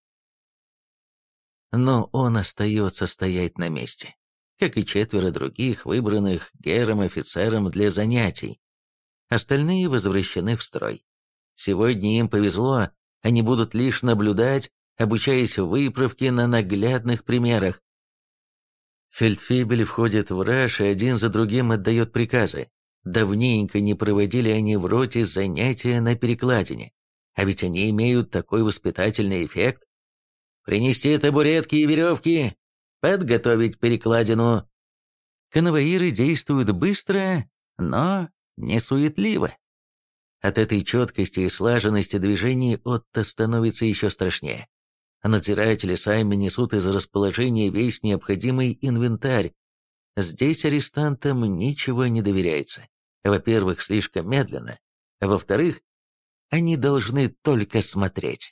Но он остается стоять на месте, как и четверо других, выбранных Гером-офицером для занятий. Остальные возвращены в строй. Сегодня им повезло, они будут лишь наблюдать, обучаясь выправке на наглядных примерах. Фельдфебель входит в раж и один за другим отдает приказы. Давненько не проводили они в роте занятия на перекладине, а ведь они имеют такой воспитательный эффект. Принести табуретки и веревки, подготовить перекладину. Конвоиры действуют быстро, но не суетливо. От этой четкости и слаженности движений Отто становится еще страшнее. Надзиратели сами несут из расположения весь необходимый инвентарь. Здесь арестантам ничего не доверяется. Во-первых, слишком медленно. А во-вторых, они должны только смотреть.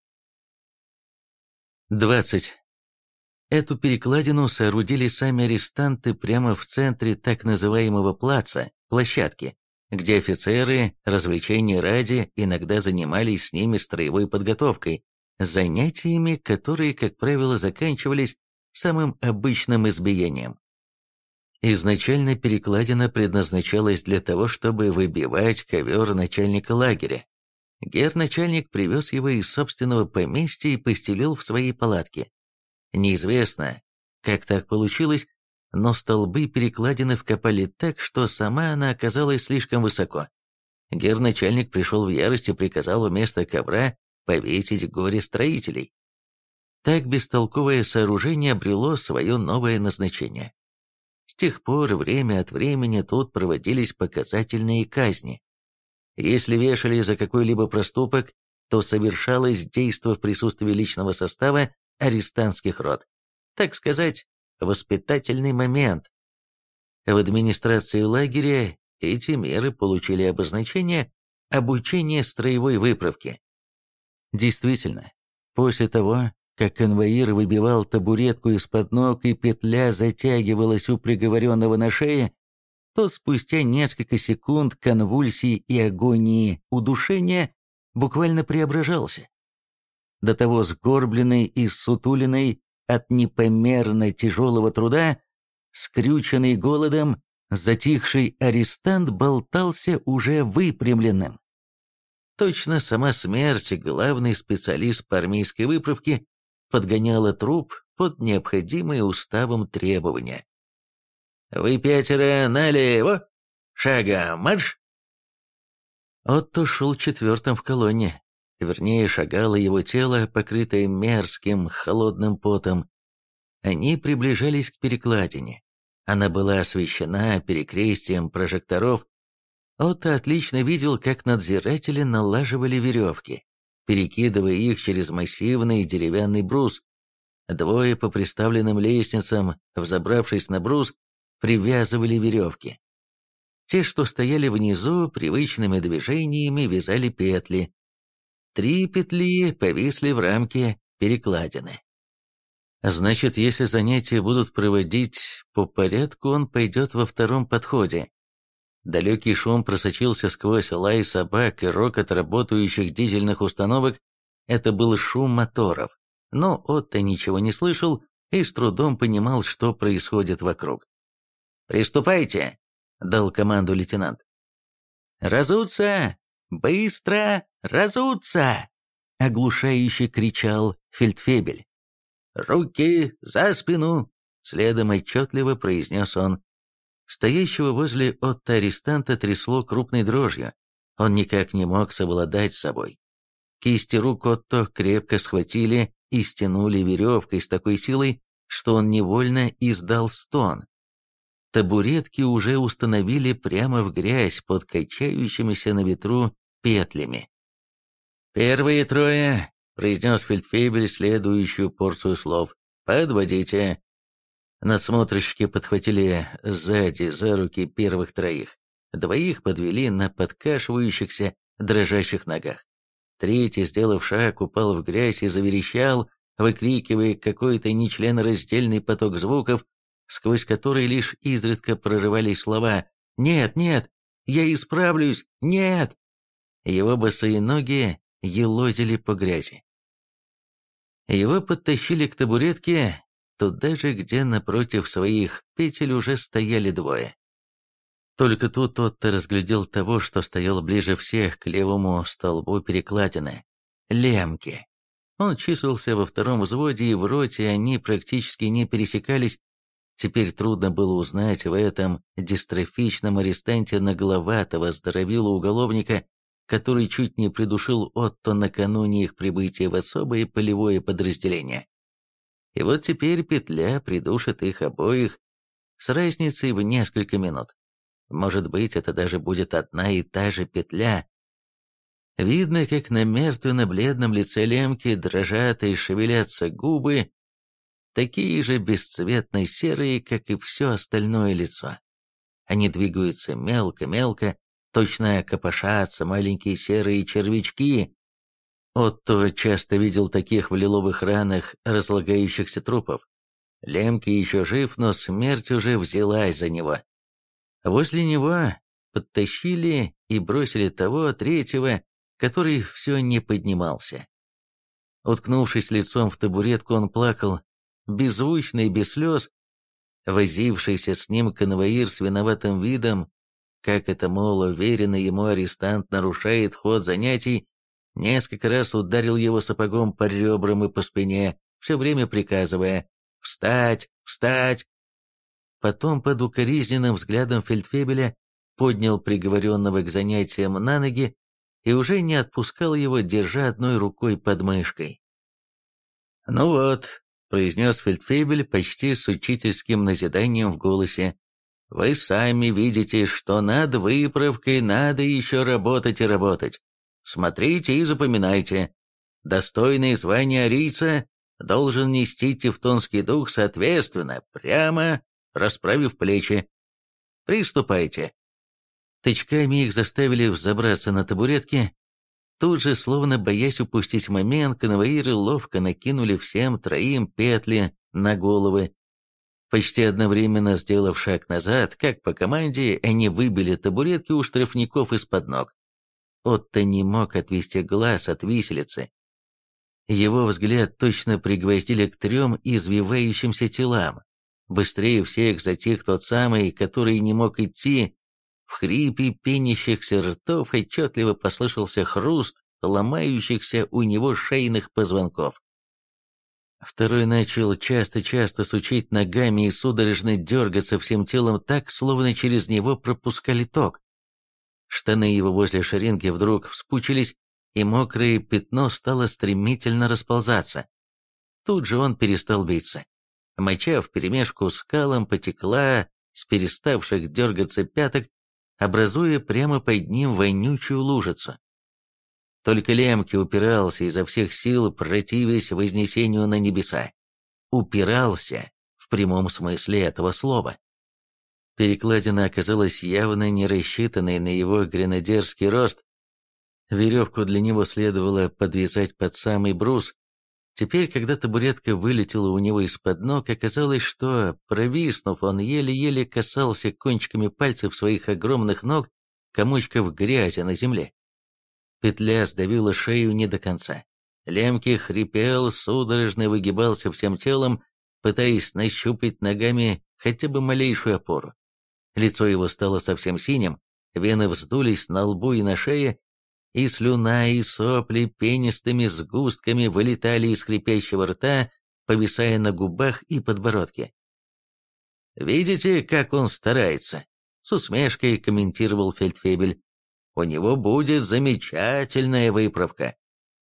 двадцать. Эту перекладину соорудили сами арестанты прямо в центре так называемого плаца, площадки, где офицеры, развлечения ради, иногда занимались с ними строевой подготовкой, занятиями, которые, как правило, заканчивались самым обычным избиением. Изначально перекладина предназначалась для того, чтобы выбивать ковер начальника лагеря. Гер-начальник привез его из собственного поместья и постелил в своей палатке. Неизвестно, как так получилось, но столбы перекладины вкопали так, что сама она оказалась слишком высоко. Герначальник пришел в ярость и приказал вместо ковра повесить горе-строителей. Так бестолковое сооружение обрело свое новое назначение. С тех пор время от времени тут проводились показательные казни. Если вешали за какой-либо проступок, то совершалось действо в присутствии личного состава арестантских рот. Так сказать, воспитательный момент. В администрации лагеря эти меры получили обозначение «обучение строевой выправки». Действительно, после того, как конвоир выбивал табуретку из-под ног и петля затягивалась у приговоренного на шее, то спустя несколько секунд конвульсий и агонии удушения буквально преображался. До того сгорбленный и ссутуленный от непомерно тяжелого труда, скрюченный голодом, затихший арестант болтался уже выпрямленным. Точно сама смерть, главный специалист по армейской выправке, подгоняла труп под необходимые уставом требования. «Вы пятеро налево! Шагом марш!» Отто шел четвертым в колонне. Вернее, шагало его тело, покрытое мерзким, холодным потом. Они приближались к перекладине. Она была освещена перекрестием прожекторов. Отто отлично видел, как надзиратели налаживали веревки, перекидывая их через массивный деревянный брус. Двое по приставленным лестницам, взобравшись на брус, привязывали веревки. Те, что стояли внизу, привычными движениями вязали петли. Три петли повисли в рамке перекладины. Значит, если занятия будут проводить по порядку, он пойдет во втором подходе. Далекий шум просочился сквозь лай собак и рокот работающих дизельных установок. Это был шум моторов. Но Отто ничего не слышал и с трудом понимал, что происходит вокруг. «Приступайте!» — дал команду лейтенант. «Разуться! Быстро разуться!» — оглушающе кричал фельдфебель. «Руки за спину!» — следом отчетливо произнес он. Стоящего возле Отто арестанта трясло крупной дрожью. Он никак не мог совладать с собой. Кисти рук Отто крепко схватили и стянули веревкой с такой силой, что он невольно издал стон. Табуретки уже установили прямо в грязь под качающимися на ветру петлями. «Первые трое», — произнес фельдфебель следующую порцию слов, — «подводите». Надсмотрщики подхватили сзади за руки первых троих. Двоих подвели на подкашивающихся, дрожащих ногах. Третий, сделав шаг, упал в грязь и заверещал, выкрикивая какой-то нечленораздельный поток звуков, сквозь который лишь изредка прорывались слова «Нет, нет! Я исправлюсь! Нет!» Его босые ноги елозили по грязи. Его подтащили к табуретке, туда же, где напротив своих петель уже стояли двое. Только тут Отто разглядел того, что стоял ближе всех к левому столбу перекладины — Лемке. Он числился во втором взводе, и в роте они практически не пересекались. Теперь трудно было узнать в этом дистрофичном арестанте нагловатого здоровилу уголовника, который чуть не придушил Отто накануне их прибытия в особое полевое подразделение. И вот теперь петля придушит их обоих с разницей в несколько минут. Может быть, это даже будет одна и та же петля. Видно, как на мертвенно-бледном лице Лемки дрожат и шевелятся губы, такие же бесцветно-серые, как и все остальное лицо. Они двигаются мелко-мелко, точно копошатся маленькие серые червячки. Отто часто видел таких в лиловых ранах разлагающихся трупов. Лемки еще жив, но смерть уже взялась за него. Возле него подтащили и бросили того, третьего, который все не поднимался. Уткнувшись лицом в табуретку, он плакал, беззвучно и без слез. Возившийся с ним конвоир с виноватым видом, как это, мол, уверенный ему арестант нарушает ход занятий, несколько раз ударил его сапогом по ребрам и по спине, все время приказывая «Встать! Встать!». Потом под укоризненным взглядом фельдфебеля поднял приговоренного к занятиям на ноги и уже не отпускал его, держа одной рукой под мышкой. «Ну вот», — произнес фельдфебель почти с учительским назиданием в голосе, «вы сами видите, что над выправкой надо еще работать и работать. Смотрите и запоминайте. Достойный звания арийца должен нести тевтонский дух соответственно, прямо расправив плечи. Приступайте». Тычками их заставили взобраться на табуретки. Тут же, словно боясь упустить момент, конвоиры ловко накинули всем троим петли на головы. Почти одновременно сделав шаг назад, как по команде, они выбили табуретки у штрафников из-под ног. Отто не мог отвести глаз от виселицы. Его взгляд точно пригвоздили к трем извивающимся телам. Быстрее всех затих тот самый, который не мог идти. В хрипе пенящихся ртов отчетливо послышался хруст ломающихся у него шейных позвонков. Второй начал часто-часто сучить ногами и судорожно дергаться всем телом так, словно через него пропускали ток. Штаны его возле шеренги вдруг вспучились, и мокрое пятно стало стремительно расползаться. Тут же он перестал биться. Моча вперемешку с калом потекла с переставших дергаться пяток, образуя прямо под ним вонючую лужицу. Только Лемке упирался изо всех сил, противясь вознесению на небеса. Упирался в прямом смысле этого слова. Перекладина оказалась явно не рассчитанной на его гренадерский рост. Веревку для него следовало подвязать под самый брус. Теперь, когда табуретка вылетела у него из-под ног, оказалось, что, провиснув, он еле-еле касался кончиками пальцев своих огромных ног комочков грязи на земле. Петля сдавила шею не до конца. Лемке хрипел, судорожно выгибался всем телом, пытаясь нащупать ногами хотя бы малейшую опору. Лицо его стало совсем синим, вены вздулись на лбу и на шее, и слюна, и сопли пенистыми сгустками вылетали из хрипящего рта, повисая на губах и подбородке. «Видите, как он старается?» — с усмешкой комментировал фельдфебель. «У него будет замечательная выправка».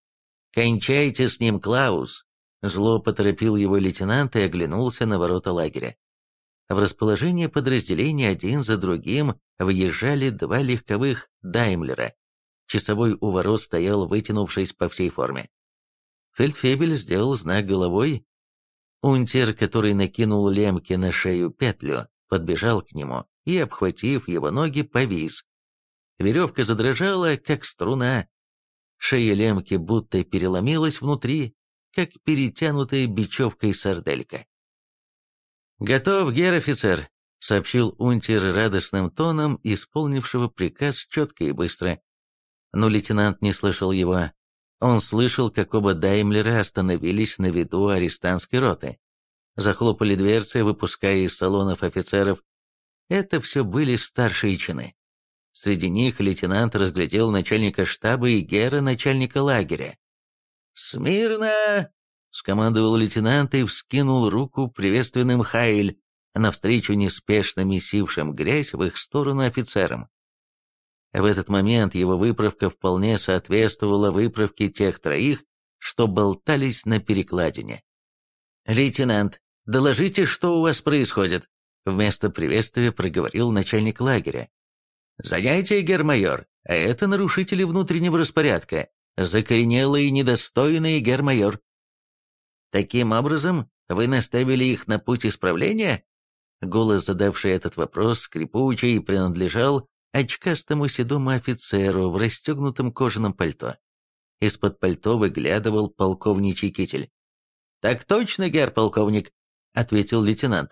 «Кончайте с ним, Клаус!» — зло поторопил его лейтенант и оглянулся на ворота лагеря. В расположение подразделений один за другим въезжали два легковых «Даймлера». Часовой у ворот стоял, вытянувшись по всей форме. Фельдфебель сделал знак головой. Унтер, который накинул Лемке на шею петлю, подбежал к нему и, обхватив его ноги, повис. Веревка задрожала, как струна. Шея Лемки будто переломилась внутри, как перетянутая бечевкой сарделька. «Готов, гер-офицер», — сообщил унтер радостным тоном, исполнившего приказ четко и быстро. Но лейтенант не слышал его. Он слышал, как оба Даймлера остановились на виду арестантской роты. Захлопали дверцы, выпуская из салонов офицеров. Это все были старшие чины. Среди них лейтенант разглядел начальника штаба и гера начальника лагеря. «Смирно!» — скомандовал лейтенант и вскинул руку приветственным «Хайль» навстречу неспешно месившим грязь в их сторону офицерам. В этот момент его выправка вполне соответствовала выправке тех троих, что болтались на перекладине. «Лейтенант, доложите, что у вас происходит?» Вместо приветствия проговорил начальник лагеря. «Занятие, гер-майор, а это нарушители внутреннего распорядка, закоренелые и недостойные, гер-майор». «Таким образом, вы наставили их на путь исправления?» Голос, задавший этот вопрос, скрипучий, принадлежал очкастому седому офицеру в расстегнутом кожаном пальто. Из-под пальто выглядывал полковничий китель. «Так точно, гер-полковник», — ответил лейтенант.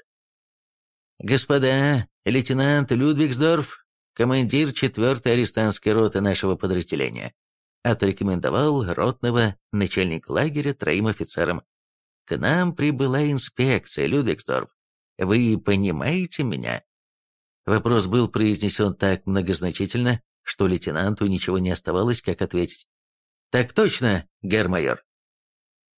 «Господа, лейтенант Людвигсдорф, командир четвертой арестантской роты нашего подразделения», — отрекомендовал ротного начальник лагеря троим офицерам. «К нам прибыла инспекция, Людвигсдорф. Вы понимаете меня?» Вопрос был произнесен так многозначительно, что лейтенанту ничего не оставалось, как ответить. «Так точно, гер-майор».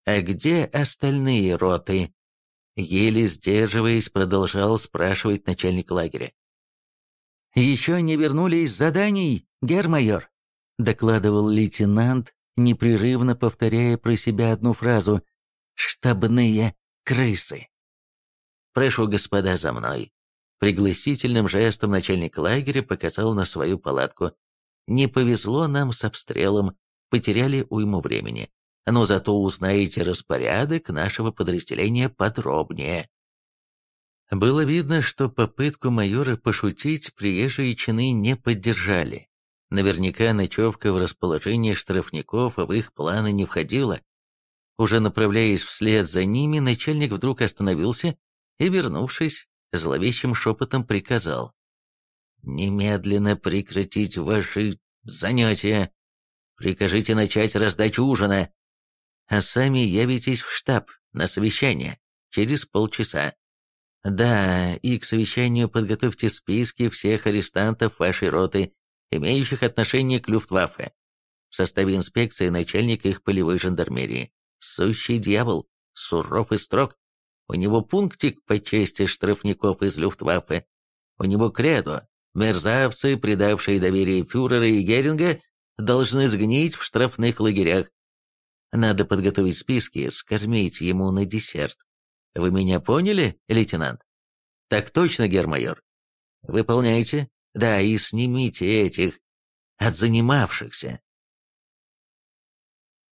«А где остальные роты?» Еле сдерживаясь, продолжал спрашивать начальник лагеря. «Еще не вернулись с заданий, гермайор», — докладывал лейтенант, непрерывно повторяя про себя одну фразу: «штабные крысы». «Прошу, господа, за мной». Пригласительным жестом начальник лагеря показал на свою палатку. «Не повезло нам с обстрелом, потеряли уйму времени, но зато узнаете распорядок нашего подразделения подробнее». Было видно, что попытку майора пошутить приезжие чины не поддержали. Наверняка ночевка в расположении штрафников в их планы не входила. Уже направляясь вслед за ними, начальник вдруг остановился и, вернувшись, зловещим шепотом приказал: «Немедленно прекратить ваши занятия. Прикажите начать раздачу ужина, а сами явитесь в штаб на совещание через полчаса. Да, и к совещанию подготовьте списки всех арестантов вашей роты, имеющих отношение к Люфтваффе. В составе инспекции начальник их полевой жандармерии. Сущий дьявол, суров и строг. У него пунктик по чести штрафников из Люфтваффе. У него кредо: мерзавцы, предавшие доверие фюрера и Геринга, должны сгнить в штрафных лагерях. Надо подготовить списки, скормить ему на десерт. Вы меня поняли, лейтенант?» «Так точно, гермайор». «Выполняйте. Да, и снимите этих от занимавшихся